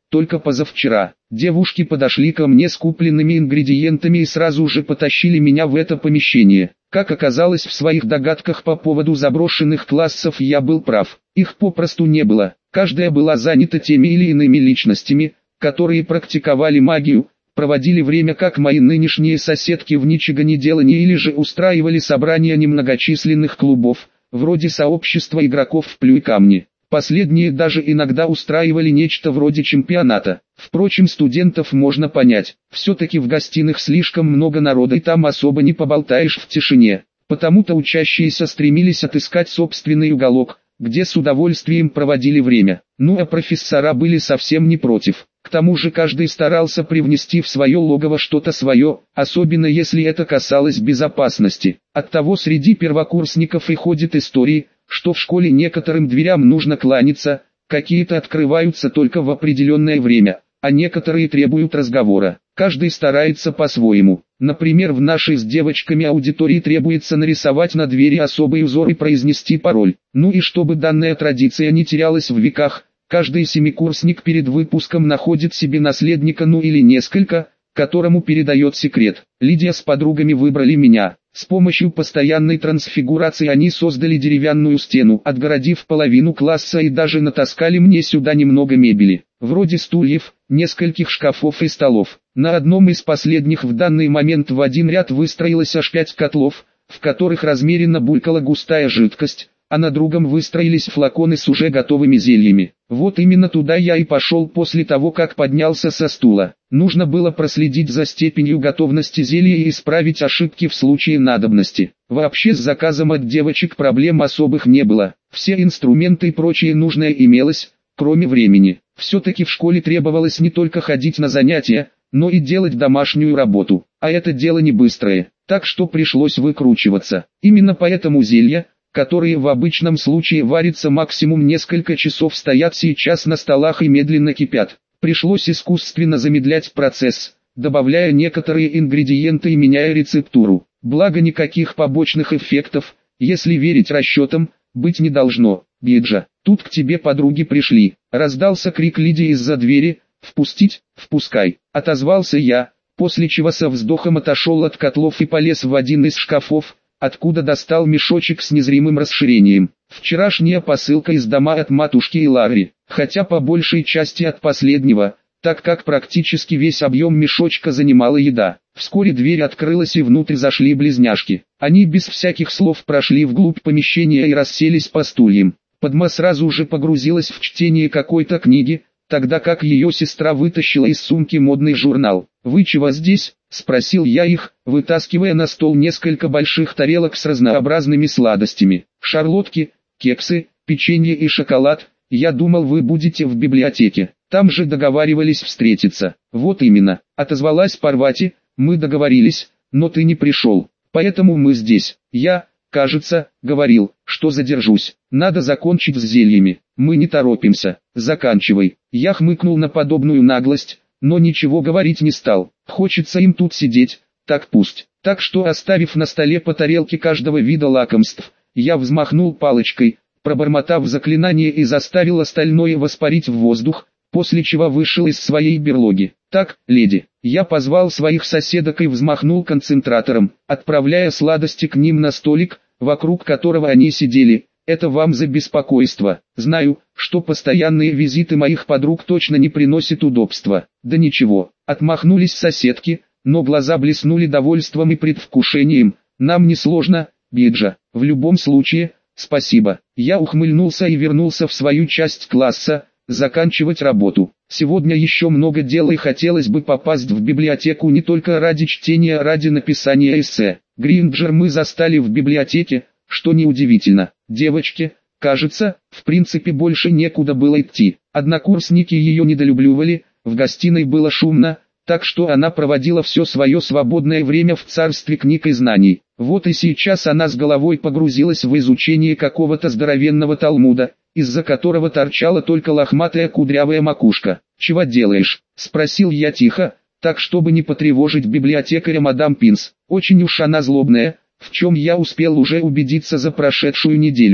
только позавчера. Девушки подошли ко мне с купленными ингредиентами и сразу же потащили меня в это помещение. Как оказалось, в своих догадках по поводу заброшенных классов я был прав. Их попросту не было. Каждая была занята теми или иными личностями, которые практиковали магию, проводили время как мои нынешние соседки в ничегонеделании или же устраивали собрания немногочисленных клубов, вроде сообщества игроков в плюй-камни. Последние даже иногда устраивали нечто вроде чемпионата. Впрочем, студентов можно понять. Все-таки в гостиных слишком много народа и там особо не поболтаешь в тишине. Потому-то учащиеся стремились отыскать собственный уголок, где с удовольствием проводили время. Ну а профессора были совсем не против. К тому же каждый старался привнести в свое логово что-то свое, особенно если это касалось безопасности. Оттого среди первокурсников и ходят истории, что в школе некоторым дверям нужно кланяться, какие-то открываются только в определенное время, а некоторые требуют разговора. Каждый старается по-своему. Например, в нашей с девочками аудитории требуется нарисовать на двери особый узор и произнести пароль. Ну и чтобы данная традиция не терялась в веках, каждый семикурсник перед выпуском находит себе наследника, ну или несколько, которому передает секрет. Лидия с подругами выбрали меня. С помощью постоянной трансфигурации они создали деревянную стену, отгородив половину класса, и даже натаскали мне сюда немного мебели, вроде стульев, нескольких шкафов и столов. На одном из последних в данный момент в один ряд выстроилось аж пять котлов, в которых размеренно булькала густая жидкость, а на другом выстроились флаконы с уже готовыми зельями. Вот именно туда я и пошел после того, как поднялся со стула. Нужно было проследить за степенью готовности зелья и исправить ошибки в случае надобности. Вообще с заказом от девочек проблем особых не было. Все инструменты и прочее нужное имелось, кроме времени. Все-таки в школе требовалось не только ходить на занятия, но и делать домашнюю работу. А это дело не быстрое, так что пришлось выкручиваться. Именно поэтому зелья, которые в обычном случае варятся максимум несколько часов, стоят сейчас на столах и медленно кипят. Пришлось искусственно замедлять процесс, добавляя некоторые ингредиенты и меняя рецептуру. Благо никаких побочных эффектов, если верить расчетам, быть не должно. «Биджа, тут к тебе подруги пришли», — раздался крик Лидии из-за двери. «Впустить? Впускай», — отозвался я, после чего со вздохом отошел от котлов и полез в один из шкафов, откуда достал мешочек с незримым расширением. Вчерашняя посылка из дома от матушки и Ларри, хотя по большей части от последнего, так как практически весь объем мешочка занимала еда. Вскоре дверь открылась и внутрь зашли близняшки. Они без всяких слов прошли вглубь помещения и расселись по стульям. Падма сразу же погрузилась в чтение какой-то книги, тогда как ее сестра вытащила из сумки модный журнал. «Вы чего здесь?» — спросил я их, вытаскивая на стол несколько больших тарелок с разнообразными сладостями. «Шарлотки, кексы, печенье и шоколад. Я думал, вы будете в библиотеке. Там же договаривались встретиться». «Вот именно», — отозвалась Парвати, — «мы договорились, но ты не пришел. Поэтому мы здесь. Я, кажется, говорил, что задержусь. Надо закончить с зельями. Мы не торопимся. Заканчивай». Я хмыкнул на подобную наглость, но ничего говорить не стал. Хочется им тут сидеть, так пусть. Так что, оставив на столе по тарелке каждого вида лакомств, я взмахнул палочкой, пробормотав заклинание, и заставил остальное воспарить в воздух, после чего вышел из своей берлоги. «Так, леди». Я позвал своих соседок и взмахнул концентратором, отправляя сладости к ним на столик, вокруг которого они сидели. «Это вам за беспокойство. Знаю, что постоянные визиты моих подруг точно не приносят удобства». «Да ничего», — отмахнулись соседки, но глаза блеснули довольством и предвкушением. «Нам не сложно, Биджа. В любом случае, спасибо». Я ухмыльнулся и вернулся в свою часть класса, заканчивать работу. Сегодня еще много дел и хотелось бы попасть в библиотеку не только ради чтения, а ради написания эссе. Гринджер мы застали в библиотеке, что неудивительно. Девочке, кажется, в принципе больше некуда было идти. Однокурсники ее недолюбливали, в гостиной было шумно, так что она проводила все свое свободное время в царстве книг и знаний. Вот и сейчас она с головой погрузилась в изучение какого-то здоровенного талмуда, из-за которого торчала только лохматая кудрявая макушка. «Чего делаешь?» — спросил я тихо, так чтобы не потревожить библиотекаря мадам Пинс. Очень уж она злобная, в чем я успел уже убедиться за прошедшую неделю.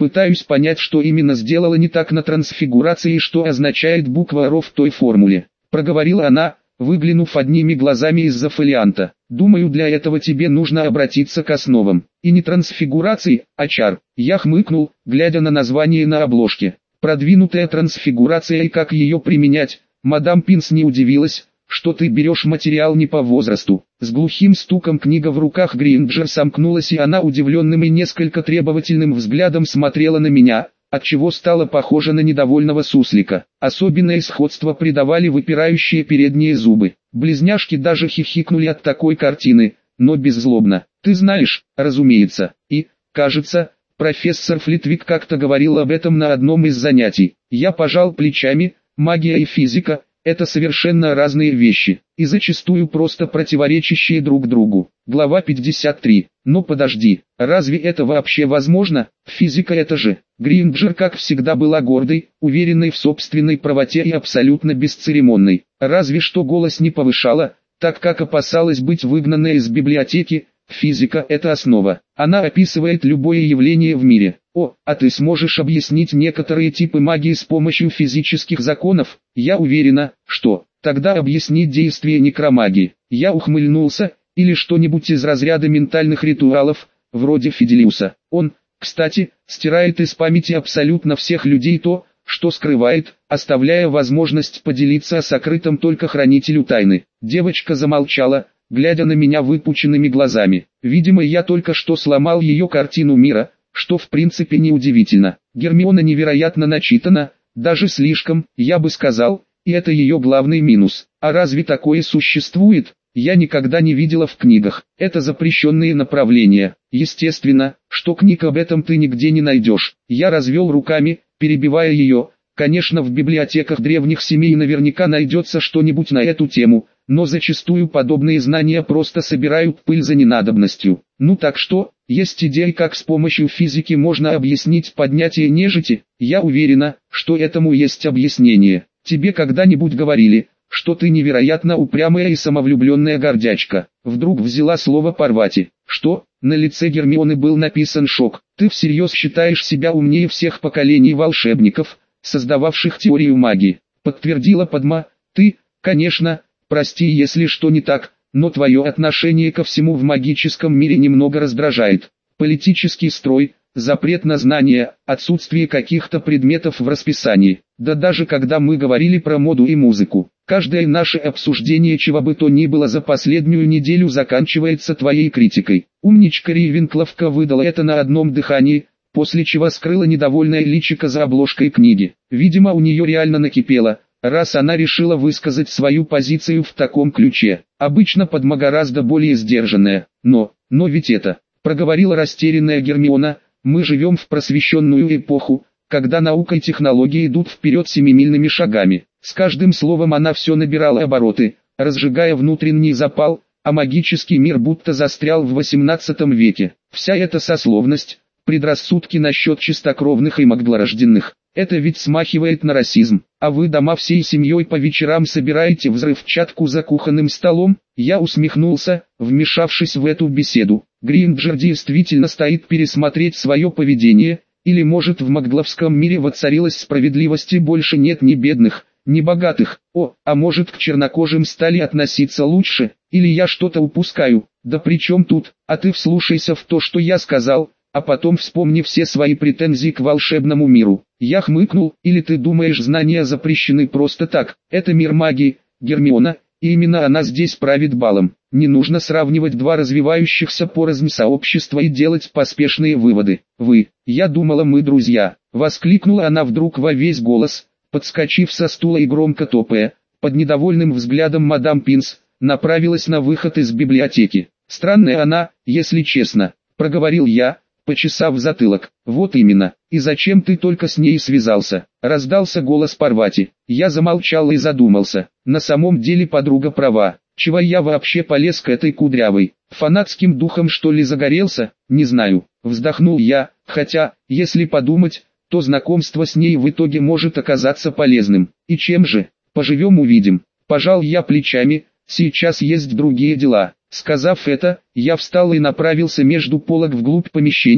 Пытаюсь понять, что именно сделала не так на трансфигурации и что означает буква Р в той формуле. Проговорила она, выглянув одними глазами из-за фолианта. Думаю, для этого тебе нужно обратиться к основам. И не трансфигурации, а чар. Я хмыкнул, глядя на название на обложке. Продвинутая трансфигурация и как ее применять. Мадам Пинс не удивилась, что ты берешь материал не по возрасту. С глухим стуком книга в руках Гринджер сомкнулась, и она удивленным и несколько требовательным взглядом смотрела на меня, отчего стала похожа на недовольного суслика. Особенное сходство придавали выпирающие передние зубы. Близняшки даже хихикнули от такой картины, но беззлобно. Ты знаешь, разумеется, и, кажется, профессор Флитвик как-то говорил об этом на одном из занятий. Я пожал плечами. Магия и физика – это совершенно разные вещи, и зачастую просто противоречащие друг другу. Глава пятьдесят три. Но подожди, разве это вообще возможно? Физика это же. Гринджер как всегда была гордой, уверенной в собственной правоте и абсолютно бесцеремонной. Разве что голос не повышала, так как опасалась быть выгнанной из библиотеки. Физика – это основа. Она описывает любое явление в мире. О, а ты сможешь объяснить некоторые типы магии с помощью физических законов? Я уверена, что. Тогда объяснить действие некромагии. Я ухмыльнулся, или что-нибудь из разряда ментальных ритуалов, вроде Фиделиуса. Он, кстати, стирает из памяти абсолютно всех людей то, что скрывает, оставляя возможность поделиться о сокрытом только хранителю тайны. Девочка замолчала, глядя на меня выпученными глазами. Видимо, я только что сломал ее картину мира, что в принципе неудивительно. Гермиона невероятно начитана, даже слишком, я бы сказал, и это ее главный минус. А разве такое существует? Я никогда не видела в книгах. Это запрещенные направления. Естественно, что книг об этом ты нигде не найдешь. Я развел руками, перебивая ее. Конечно, в библиотеках древних семей наверняка найдется что-нибудь на эту тему, но зачастую подобные знания просто собирают пыль за ненадобностью. Ну так что, есть идеи, как с помощью физики можно объяснить поднятие нежити? Я уверена, что этому есть объяснение. Тебе когда-нибудь говорили, что ты невероятно упрямая и самовлюбленная гордячка? Вдруг взяла слово Парвати. Что? На лице Гермионы был написан шок. Ты всерьез считаешь себя умнее всех поколений волшебников, создававших теорию магии? Подтвердила Падма. Ты, конечно, прости, если что не так, но твое отношение ко всему в магическом мире немного раздражает. Политический строй, запрет на знания, отсутствие каких-то предметов в расписании. Да даже когда мы говорили про моду и музыку, каждое наше обсуждение чего бы то ни было за последнюю неделю заканчивается твоей критикой. Умничка Рейвенкловка выдала это на одном дыхании, после чего скрыла недовольное личико за обложкой книги. Видимо, у нее реально накипело, раз она решила высказать свою позицию в таком ключе. Обычно Падма гораздо более сдержанная. Но, но ведь это, проговорила растерянная Гермиона, мы живем в просвещенную эпоху, когда наука и технологии идут вперед семимильными шагами. С каждым словом она все набирала обороты, разжигая внутренний запал, а магический мир будто застрял в восемнадцатом веке. Вся эта сословность, предрассудки насчет чистокровных и маглорожденных, это ведь смахивает на расизм. А вы дома всей семьей по вечерам собираете взрывчатку за кухонным столом? Я усмехнулся, вмешавшись в эту беседу. Гринджер действительно стоит пересмотреть свое поведение, или может в магловском мире воцарилась справедливость и больше нет ни бедных, ни богатых. О, а может к чернокожим стали относиться лучше, или я что-то упускаю? Да при чем тут? А ты вслушайся в то, что я сказал, а потом вспомни все свои претензии к волшебному миру. Я хмыкнул. Или ты думаешь, знания запрещены просто так? Это мир магии, Гермиона, и именно она здесь правит балом. Не нужно сравнивать два развивающихся порознь сообщества и делать поспешные выводы. Вы, я думала, мы друзья. Воскликнула она вдруг во весь голос, подскочив со стула и громко топая, под недовольным взглядом мадам Пинс, направилась на выход из библиотеки. Странная она, если честно, проговорил я, почесав затылок. Вот именно. И зачем ты только с ней связался? Раздался голос Парвати. Я замолчал и задумался. На самом деле подруга права. Чего я вообще полез к этой кудрявой? Фанатским духом что ли загорелся? Не знаю. Вздохнул я, хотя, если подумать, то знакомство с ней в итоге может оказаться полезным. И чем же? Поживем увидим. Пожал я плечами, сейчас есть другие дела. Сказав это, я встал и направился между полок вглубь помещения,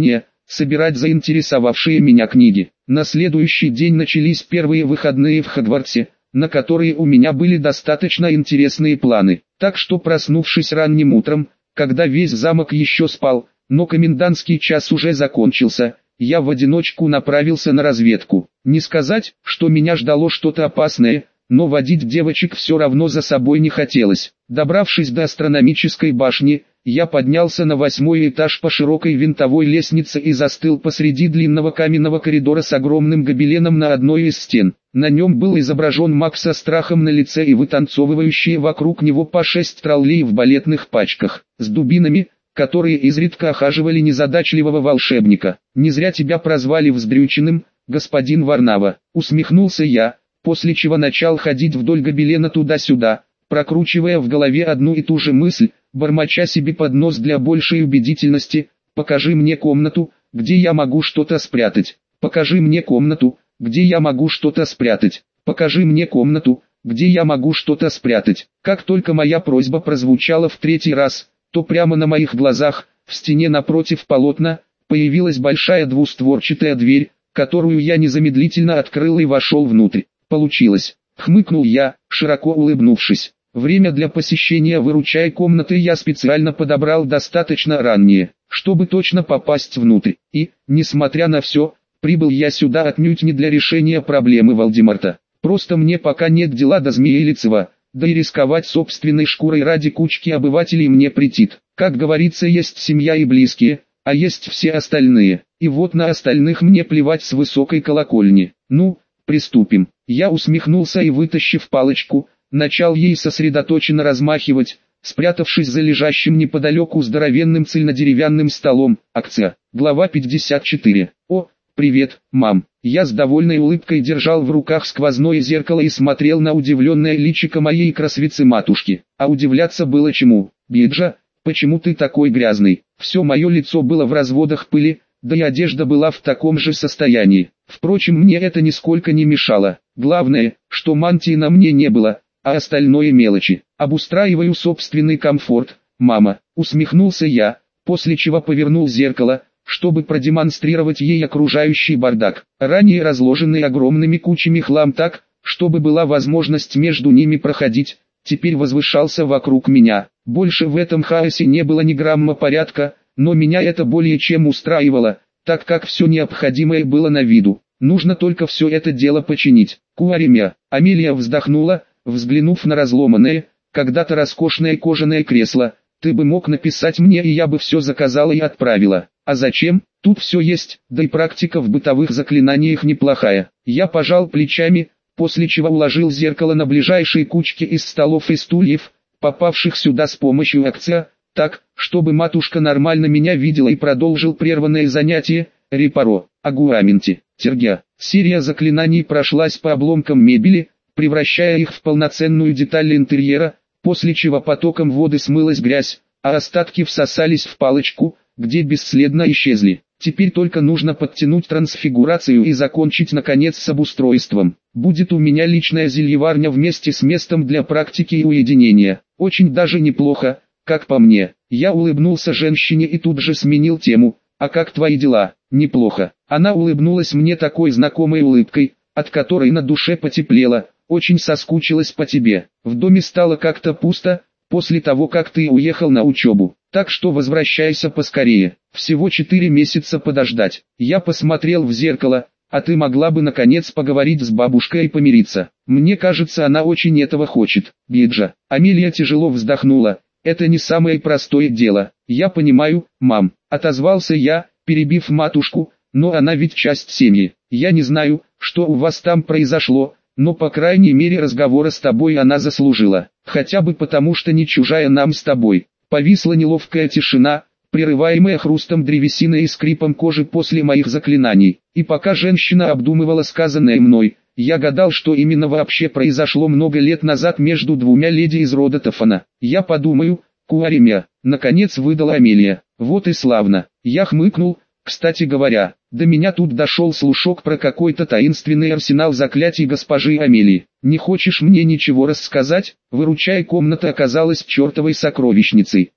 собирать заинтересовавшие меня книги. На следующий день начались первые выходные в Хогвартсе, на которые у меня были достаточно интересные планы. Так что, проснувшись ранним утром, когда весь замок еще спал, но комендантский час уже закончился, я в одиночку направился на разведку. Не сказать, что меня ждало что-то опасное, но водить девочек все равно за собой не хотелось. Добравшись до астрономической башни, я поднялся на восьмой этаж по широкой винтовой лестнице и застыл посреди длинного каменного коридора с огромным гобеленом на одной из стен. На нем был изображен маг со страхом на лице и вытанцовывающие вокруг него по шесть троллей в балетных пачках, с дубинами, которые изредка охаживали незадачливого волшебника. «Не зря тебя прозвали взбрюченным, господин Варнава», — усмехнулся я, после чего начал ходить вдоль гобелена туда-сюда, прокручивая в голове одну и ту же мысль, бормоча себе под нос для большей убедительности: «Покажи мне комнату, где я могу что-то спрятать. Покажи мне комнату, где я могу что-то спрятать. Покажи мне комнату, где я могу что-то спрятать». Как только моя просьба прозвучала в третий раз, то прямо на моих глазах, в стене напротив полотна, появилась большая двустворчатая дверь, которую я незамедлительно открыл и вошел внутрь. «Получилось», — хмыкнул я, широко улыбнувшись. Время для посещения выручай комнаты я специально подобрал достаточно раннее, чтобы точно попасть внутрь. И, несмотря на все, прибыл я сюда отнюдь не для решения проблемы Волдеморта. Просто мне пока нет дела до Змеелицева, да и рисковать собственной шкурой ради кучки обывателей мне претит. Как говорится, есть семья и близкие, а есть все остальные. И вот на остальных мне плевать с высокой колокольни. Ну, приступим. Я усмехнулся и, вытащив палочку, начал ей сосредоточенно размахивать, спрятавшись за лежащим неподалеку здоровенным цельнодеревянным столом. Акция. Глава пятьдесят четыре. О, привет, мам. Я с довольной улыбкой держал в руках сквозное зеркало и смотрел на удивленное личико моей красавицы-матушки. А удивляться было чему? Биджа, почему ты такой грязный? Все мое лицо было в разводах пыли, да и одежда была в таком же состоянии. Впрочем, мне это нисколько не мешало. Главное, что мантии на мне не было, а остальное мелочи. Обустраиваю собственный комфорт, мама, усмехнулся я, после чего повернул зеркало, чтобы продемонстрировать ей окружающий бардак, ранее разложенный огромными кучами хлам так, чтобы была возможность между ними проходить, теперь возвышался вокруг меня. Больше в этом хаосе не было ни грамма порядка, но меня это более чем устраивало, так как все необходимое было на виду. Нужно только все это дело починить. Куаремя. Амелия вздохнула, взглянув на разломанное, когда-то роскошное кожаное кресло. Ты бы мог написать мне, и я бы все заказала и отправила. А зачем? Тут все есть, да и практика в бытовых заклинаниях неплохая. Я пожал плечами, после чего уложил зеркало на ближайшие кучки из столов и стульев, попавших сюда с помощью акция, так, чтобы матушка нормально меня видела, и продолжил прерванное занятие. Репаро, агуаменти, тергя. Серия заклинаний прошлась по обломкам мебели, превращая их в полноценную деталь интерьера, после чего потоком воды смылась грязь, а остатки всосались в палочку, где бесследно исчезли. Теперь только нужно подтянуть трансфигурацию и закончить наконец с обустройством. Будет у меня личная зельеварня вместе с местом для практики и уединения. Очень даже неплохо, как по мне. Я улыбнулся женщине и тут же сменил тему. «А как твои дела?» «Неплохо». Она улыбнулась мне такой знакомой улыбкой, от которой на душе потеплело. «Очень соскучилась по тебе. В доме стало как-то пусто, после того как ты уехал на учебу. Так что возвращайся поскорее. Всего четыре месяца подождать». Я посмотрел в зеркало. «А ты могла бы наконец поговорить с бабушкой и помириться. Мне кажется, она очень этого хочет». Биджа. Амелия тяжело вздохнула. «Это не самое простое дело». «Я понимаю, мам», — отозвался я, перебив матушку, «но она ведь часть семьи. Я не знаю, что у вас там произошло, но по крайней мере разговора с тобой она заслужила. Хотя бы потому, что не чужая нам с тобой». Повисла неловкая тишина, прерываемая хрустом древесины и скрипом кожи после моих заклинаний. И пока женщина обдумывала сказанное мной, я гадал, что именно вообще произошло много лет назад между двумя леди из рода Тафана. «Я подумаю, Куаремя», — наконец выдала Амелия. «Вот и славно». Я хмыкнул. Кстати говоря, до меня тут дошел слушок про какой-то таинственный арсенал заклятий госпожи Амелии. Не хочешь мне ничего рассказать? Выручай, комната оказалась чертовой сокровищницей.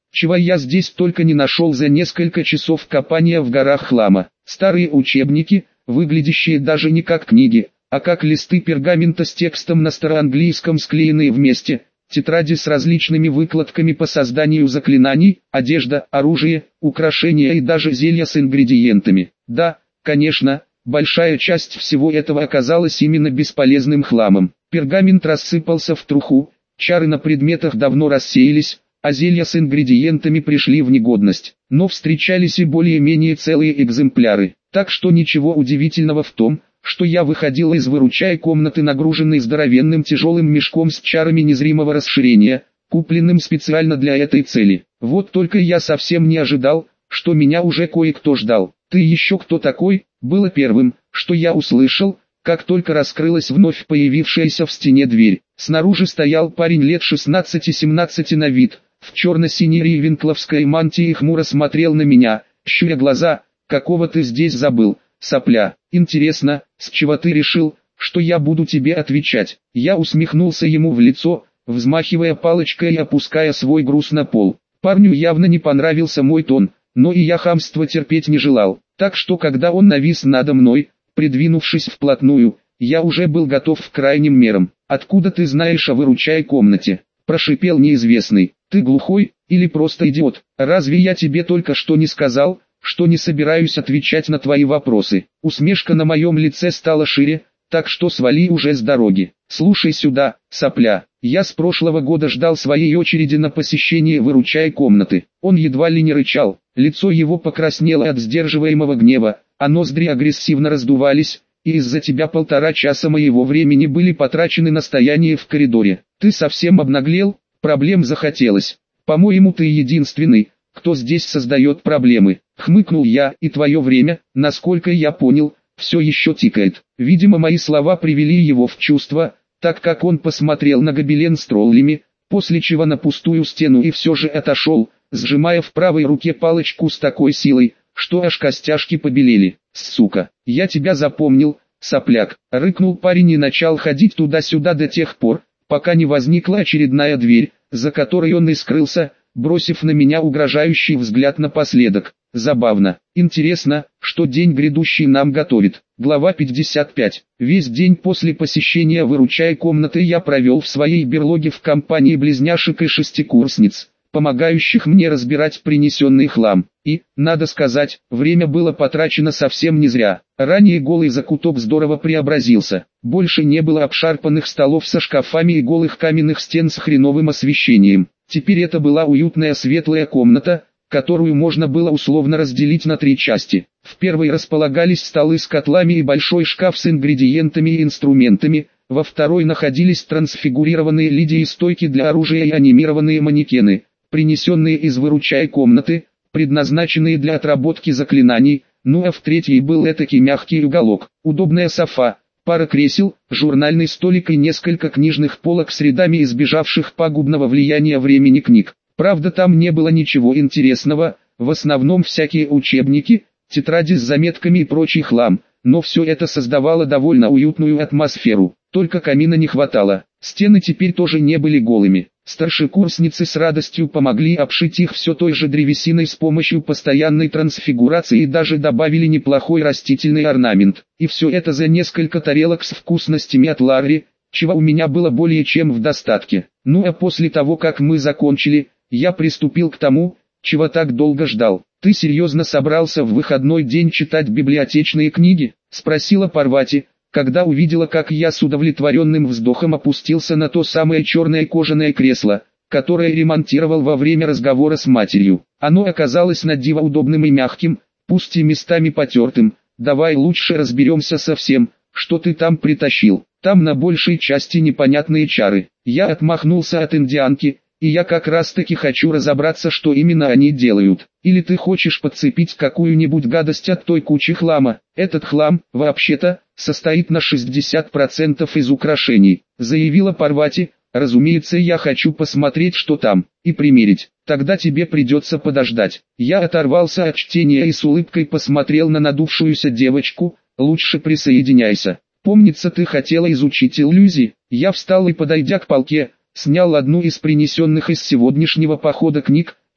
Чего я здесь только не нашел за несколько часов копания в горах хлама. Старые учебники, выглядящие даже не как книги, а как листы пергамента с текстом на староанглийском, склеенные вместе, тетради с различными выкладками по созданию заклинаний, одежда, оружие, украшения и даже зелья с ингредиентами. Да, конечно, большая часть всего этого оказалась именно бесполезным хламом. Пергамент рассыпался в труху, чары на предметах давно рассеялись, а зелья с ингредиентами пришли в негодность. Но встречались и более-менее целые экземпляры. Так что ничего удивительного в том, что я выходил из выручай комнаты, нагруженной здоровенным тяжелым мешком с чарами незримого расширения, купленным специально для этой цели. Вот только я совсем не ожидал, что меня уже кое-кто ждал. «Ты еще кто такой?» было первым, что я услышал, как только раскрылась вновь появившаяся в стене дверь. Снаружи стоял парень лет шестнадцати-семнадцати на вид, в черно-синей рейвенкловской мантии, и хмуро смотрел на меня, щуря глаза. «Какого ты здесь забыл, сопля? Интересно, с чего ты решил, что я буду тебе отвечать?» Я усмехнулся ему в лицо, взмахивая палочкой и опуская свой груз на пол. Парню явно не понравился мой тон, но и я хамства терпеть не желал. Так что когда он навис надо мной, придвинувшись вплотную, я уже был готов к крайним мерам. «Откуда ты знаешь о выручай комнате?» – прошипел неизвестный. «Ты глухой, или просто идиот? Разве я тебе только что не сказал, что не собираюсь отвечать на твои вопросы?» Усмешка на моем лице стала шире, так что свали уже с дороги. «Слушай сюда, сопля, я с прошлого года ждал своей очереди на посещение выручай комнаты». Он едва ли не рычал, лицо его покраснело от сдерживаемого гнева, а ноздри агрессивно раздувались, и из-за тебя полтора часа моего времени были потрачены на стояние в коридоре. Ты совсем обнаглел? Проблем захотелось. По-моему, ты единственный, кто здесь создает проблемы. Хмыкнул я, и твое время, насколько я понял, все еще тикает. Видимо, мои слова привели его в чувство, так как он посмотрел на гобелен с троллями, после чего на пустую стену и все же отошел, сжимая в правой руке палочку с такой силой, что аж костяшки побелели. «Сука, я тебя запомнил, сопляк!» — рыкнул парень и начал ходить туда-сюда до тех пор, пока не возникла очередная дверь, за которой он и скрылся, бросив на меня угрожающий взгляд напоследок. Забавно. Интересно, что день грядущий нам готовит. Глава пятьдесят пять. Весь день после посещения выручай комнаты я провел в своей берлоге в компании близняшек и шестикурсниц, помогающих мне разбирать принесенный хлам. И, надо сказать, время было потрачено совсем не зря. Ранее голый закуток здорово преобразился. Больше не было обшарпанных столов со шкафами и голых каменных стен с хреновым освещением. Теперь это была уютная светлая комната, которую можно было условно разделить на три части. В первой располагались столы с котлами и большой шкаф с ингредиентами и инструментами, во второй находились трансфигурированные лидии, стойки для оружия и анимированные манекены, принесенные из выручай комнаты, предназначенные для отработки заклинаний, ну а в третьей был этакий мягкий уголок, удобная софа, пара кресел, журнальный столик и несколько книжных полок с рядами избежавших пагубного влияния времени книг. Правда, там не было ничего интересного, в основном всякие учебники, тетради с заметками и прочий хлам, но все это создавало довольно уютную атмосферу. Только камина не хватало, стены теперь тоже не были голыми. Старшекурсницы с радостью помогли обшить их все той же древесиной с помощью постоянной трансфигурации и даже добавили неплохой растительный орнамент. И все это за несколько тарелок с вкусностями от Ларри, чего у меня было более чем в достатке. Ну а после того, как мы закончили, я приступил к тому, чего так долго ждал. «Ты серьезно собрался в выходной день читать библиотечные книги?» — спросила Парвати, когда увидела, как я с удовлетворенным вздохом опустился на то самое черное кожаное кресло, которое ремонтировал во время разговора с матерью. Оно оказалось на диво удобным и мягким, пусть и местами потертым. «Давай лучше разберемся со всем, что ты там притащил. Там на большей части непонятные чары». Я отмахнулся от индианки, и я как раз таки хочу разобраться, что именно они делают. Или ты хочешь подцепить какую-нибудь гадость от той кучи хлама? Этот хлам, вообще-то, состоит на шестьдесят процентов из украшений, заявила Парвати. Разумеется, я хочу посмотреть, что там, и примерить. Тогда тебе придется подождать. Я оторвался от чтения и с улыбкой посмотрел на надувшуюся девочку. Лучше присоединяйся. Помнится, ты хотела изучить иллюзии. Я встал и, подойдя к полке, снял одну из принесенных из сегодняшнего похода книг,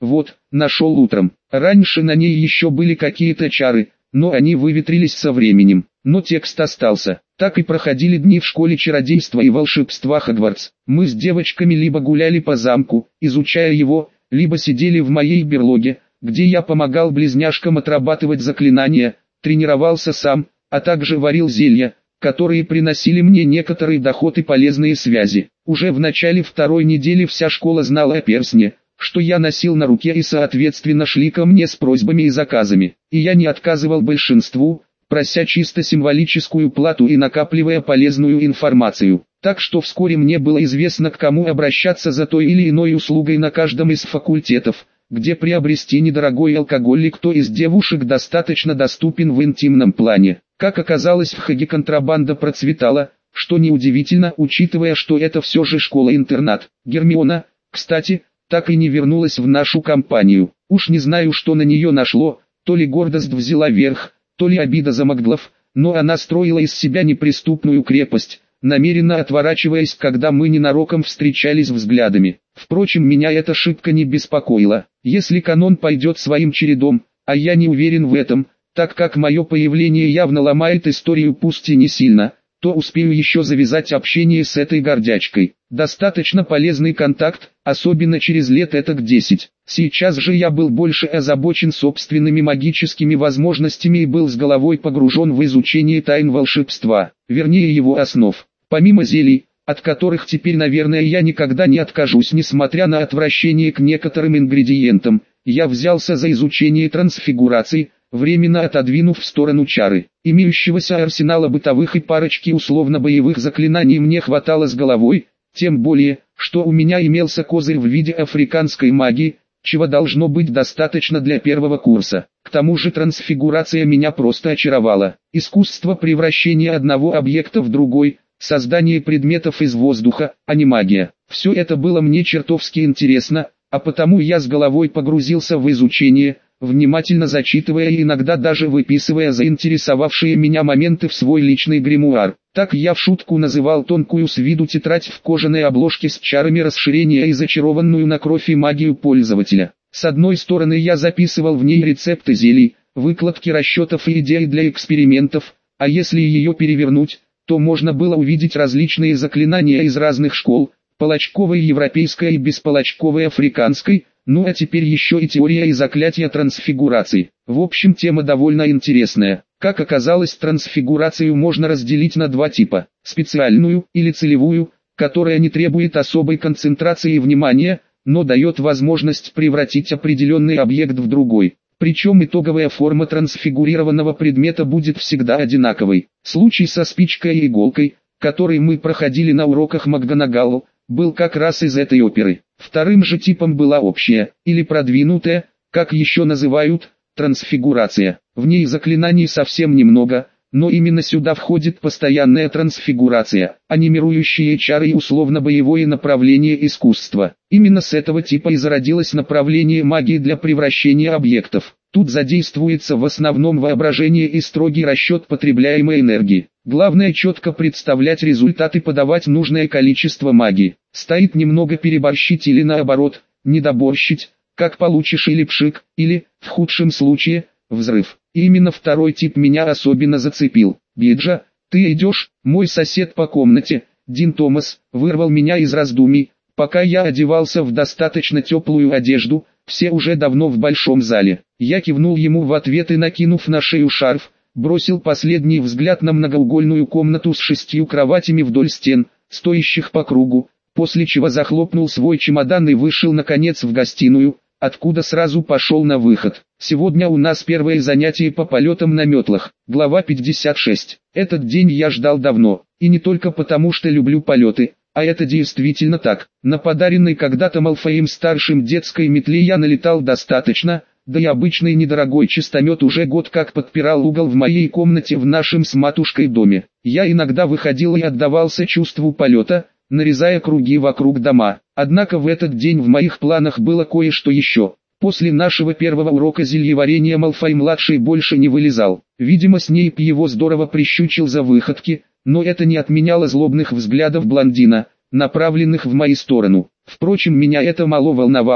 Вот, нашел утром. Раньше на ней еще были какие-то чары, но они выветрились со временем. Но текст остался. Так и проходили дни в школе чародейства и волшебства Хогвартс. Мы с девочками либо гуляли по замку, изучая его, либо сидели в моей берлоге, где я помогал близняшкам отрабатывать заклинания, тренировался сам, а также варил зелья, которые приносили мне некоторый доход и полезные связи. Уже в начале второй недели вся школа знала о перстне, что я носил на руке, и соответственно шли ко мне с просьбами и заказами. И я не отказывал большинству, прося чисто символическую плату и накапливая полезную информацию. Так что вскоре мне было известно, к кому обращаться за той или иной услугой на каждом из факультетов, где приобрести недорогой алкоголь и кто из девушек достаточно доступен в интимном плане. Как оказалось, в Хаге контрабанда процветала, что неудивительно, учитывая, что это все же школа-интернат. Гермиона, кстати, так и не вернулась в нашу компанию. Уж не знаю, что на нее нашло, то ли гордость взяла верх, то ли обида за Маглов, но она строила из себя неприступную крепость, намеренно отворачиваясь, когда мы ненароком встречались взглядами. Впрочем, меня эта шибко не беспокоила. Если канон пойдет своим чередом, а я не уверен в этом, так как мое появление явно ломает историю пусть и не сильно, то успею еще завязать общение с этой гордячкой. Достаточно полезный контакт, особенно через лет этак десять. Сейчас же я был больше озабочен собственными магическими возможностями и был с головой погружен в изучение тайн волшебства, вернее его основ. Помимо зелий, от которых теперь, наверное, я никогда не откажусь, несмотря на отвращение к некоторым ингредиентам, я взялся за изучение трансфигурации, временно отодвинув в сторону чары. Имеющегося арсенала бытовых и парочки условно-боевых заклинаний мне хватало с головой, тем более, что у меня имелся козырь в виде африканской магии, чего должно быть достаточно для первого курса. К тому же трансфигурация меня просто очаровала. Искусство превращения одного объекта в другой, создание предметов из воздуха, а не магия. Все это было мне чертовски интересно, а потому я с головой погрузился в изучение, внимательно зачитывая и иногда даже выписывая заинтересовавшие меня моменты в свой личный гримуар. Так я в шутку называл тонкую с виду тетрадь в кожаной обложке с чарами расширения и зачарованную на кровь и магию пользователя. С одной стороны, я записывал в ней рецепты зелий, выкладки расчетов и идеи для экспериментов, а если ее перевернуть, то можно было увидеть различные заклинания из разных школ, палачковой европейской и бесполачковой африканской, ну а теперь еще и теория и заклятия трансфигурации. В общем, тема довольно интересная. Как оказалось, трансфигурацию можно разделить на два типа: специальную или целевую, которая не требует особой концентрации внимания, но дает возможность превратить определенный объект в другой. Причем итоговая форма трансфигурированного предмета будет всегда одинаковой. Случай со спичкой и иголкой, который мы проходили на уроках МакГонагалл, был как раз из этой оперы. Вторым же типом была общая, или продвинутая, как еще называют, трансфигурация. В ней заклинаний совсем немного, но именно сюда входит постоянная трансфигурация, анимирующие чары и условно-боевое направление искусства. Именно с этого типа и зародилось направление магии для превращения объектов. Тут задействуется в основном воображение и строгий расчет потребляемой энергии. Главное четко представлять результат и подавать нужное количество магии. Стоит немного переборщить или наоборот, недоборщить, как получишь или пшик, или, в худшем случае, взрыв. И именно второй тип меня особенно зацепил. «Биджа, ты идешь?» Мой сосед по комнате, Дин Томас, вырвал меня из раздумий, пока я одевался в достаточно теплую одежду, все уже давно в большом зале. Я кивнул ему в ответ и, накинув на шею шарф, бросил последний взгляд на многоугольную комнату с шестью кроватями вдоль стен, стоящих по кругу, после чего захлопнул свой чемодан и вышел наконец в гостиную, откуда сразу пошел на выход. Сегодня у нас первое занятие по полетам на метлах. Глава пятьдесят шесть. Этот день я ждал давно, и не только потому, что люблю полеты, а это действительно так. На подаренной когда-то Малфоем-старшим детской метле я налетал достаточно, да и обычный недорогой чистомет уже год как подпирал угол в моей комнате в нашем с матушкой доме. Я иногда выходил и отдавался чувству полета, нарезая круги вокруг дома. Однако в этот день в моих планах было кое-что еще. После нашего первого урока зельеварения Малфой-младший больше не вылезал. Видимо, Снейп его здорово прищучил за выходки, но это не отменяло злобных взглядов блондина, направленных в мою сторону. Впрочем, меня это мало волновало,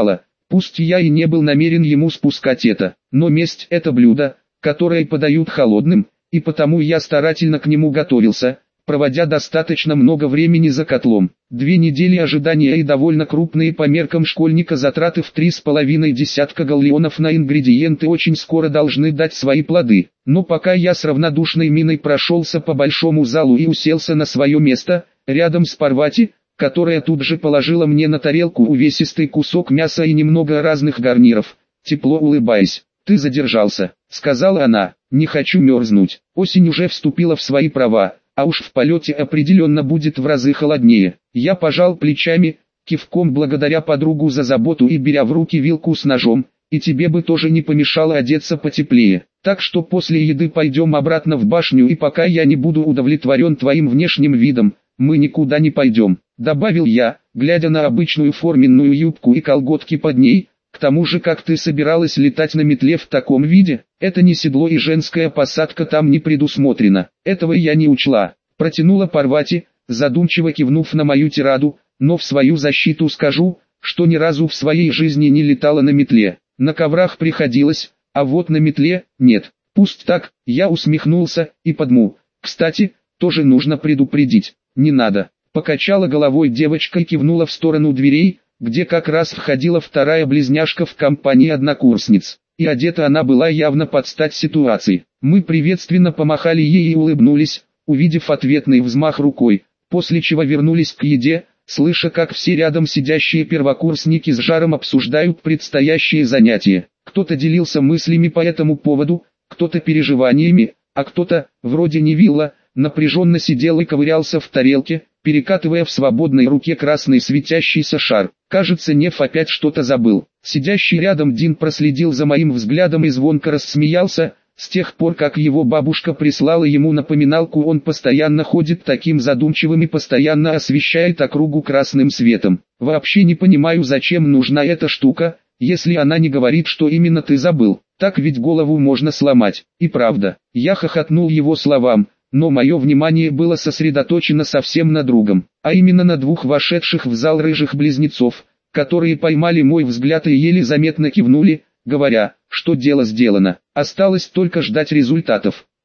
Пусть я и не был намерен ему спускать это, но месть – это блюдо, которое подают холодным, и потому я старательно к нему готовился, проводя достаточно много времени за котлом. Две недели ожидания и довольно крупные по меркам школьника затраты в три с половиной десятка галлеонов на ингредиенты очень скоро должны дать свои плоды. Но пока я с равнодушной миной прошелся по большому залу и уселся на свое место, рядом с Парвати, которая тут же положила мне на тарелку увесистый кусок мяса и немного разных гарниров, тепло улыбаясь. «Ты задержался», — сказала она, — «не хочу мерзнуть. Осень уже вступила в свои права, а уж в полете определенно будет в разы холоднее». Я пожал плечами, кивком благодаря подругу за заботу и беря в руки вилку с ножом, «и тебе бы тоже не помешало одеться потеплее. Так что после еды пойдем обратно в башню, и пока я не буду удовлетворен твоим внешним видом, мы никуда не пойдем», — добавил я, глядя на обычную форменную юбку и колготки под ней. «К тому же, как ты собиралась летать на метле в таком виде? Это не седло и женская посадка там не предусмотрена». «Этого я не учла», — протянула Парвати, задумчиво кивнув на мою тираду, «но в свою защиту скажу, что ни разу в своей жизни не летала на метле. На коврах приходилось, а вот на метле — нет». «Пусть так», — я усмехнулся, и подму. «Кстати, тоже нужно предупредить». «Не надо», — покачала головой девочка и кивнула в сторону дверей, где как раз входила вторая близняшка в компании однокурсниц. И одета она была явно под стать ситуации. Мы приветственно помахали ей и улыбнулись, увидев ответный взмах рукой, после чего вернулись к еде, слыша, как все рядом сидящие первокурсники с жаром обсуждают предстоящие занятия. Кто-то делился мыслями по этому поводу, кто-то переживаниями, а кто-то, вроде Невилла, напряженно сидел и ковырялся в тарелке, перекатывая в свободной руке красный светящийся шар. Кажется, Нев опять что-то забыл. Сидящий рядом Дин проследил за моим взглядом и звонко рассмеялся. С тех пор, как его бабушка прислала ему напоминалку, он постоянно ходит таким задумчивым и постоянно освещает округу красным светом. «Вообще не понимаю, зачем нужна эта штука, если она не говорит, что именно ты забыл. Так ведь голову можно сломать». И правда, я хохотнул его словам. Но мое внимание было сосредоточено совсем на другом, а именно на двух вошедших в зал рыжих близнецов, которые поймали мой взгляд и еле заметно кивнули, говоря, что дело сделано, осталось только ждать результатов.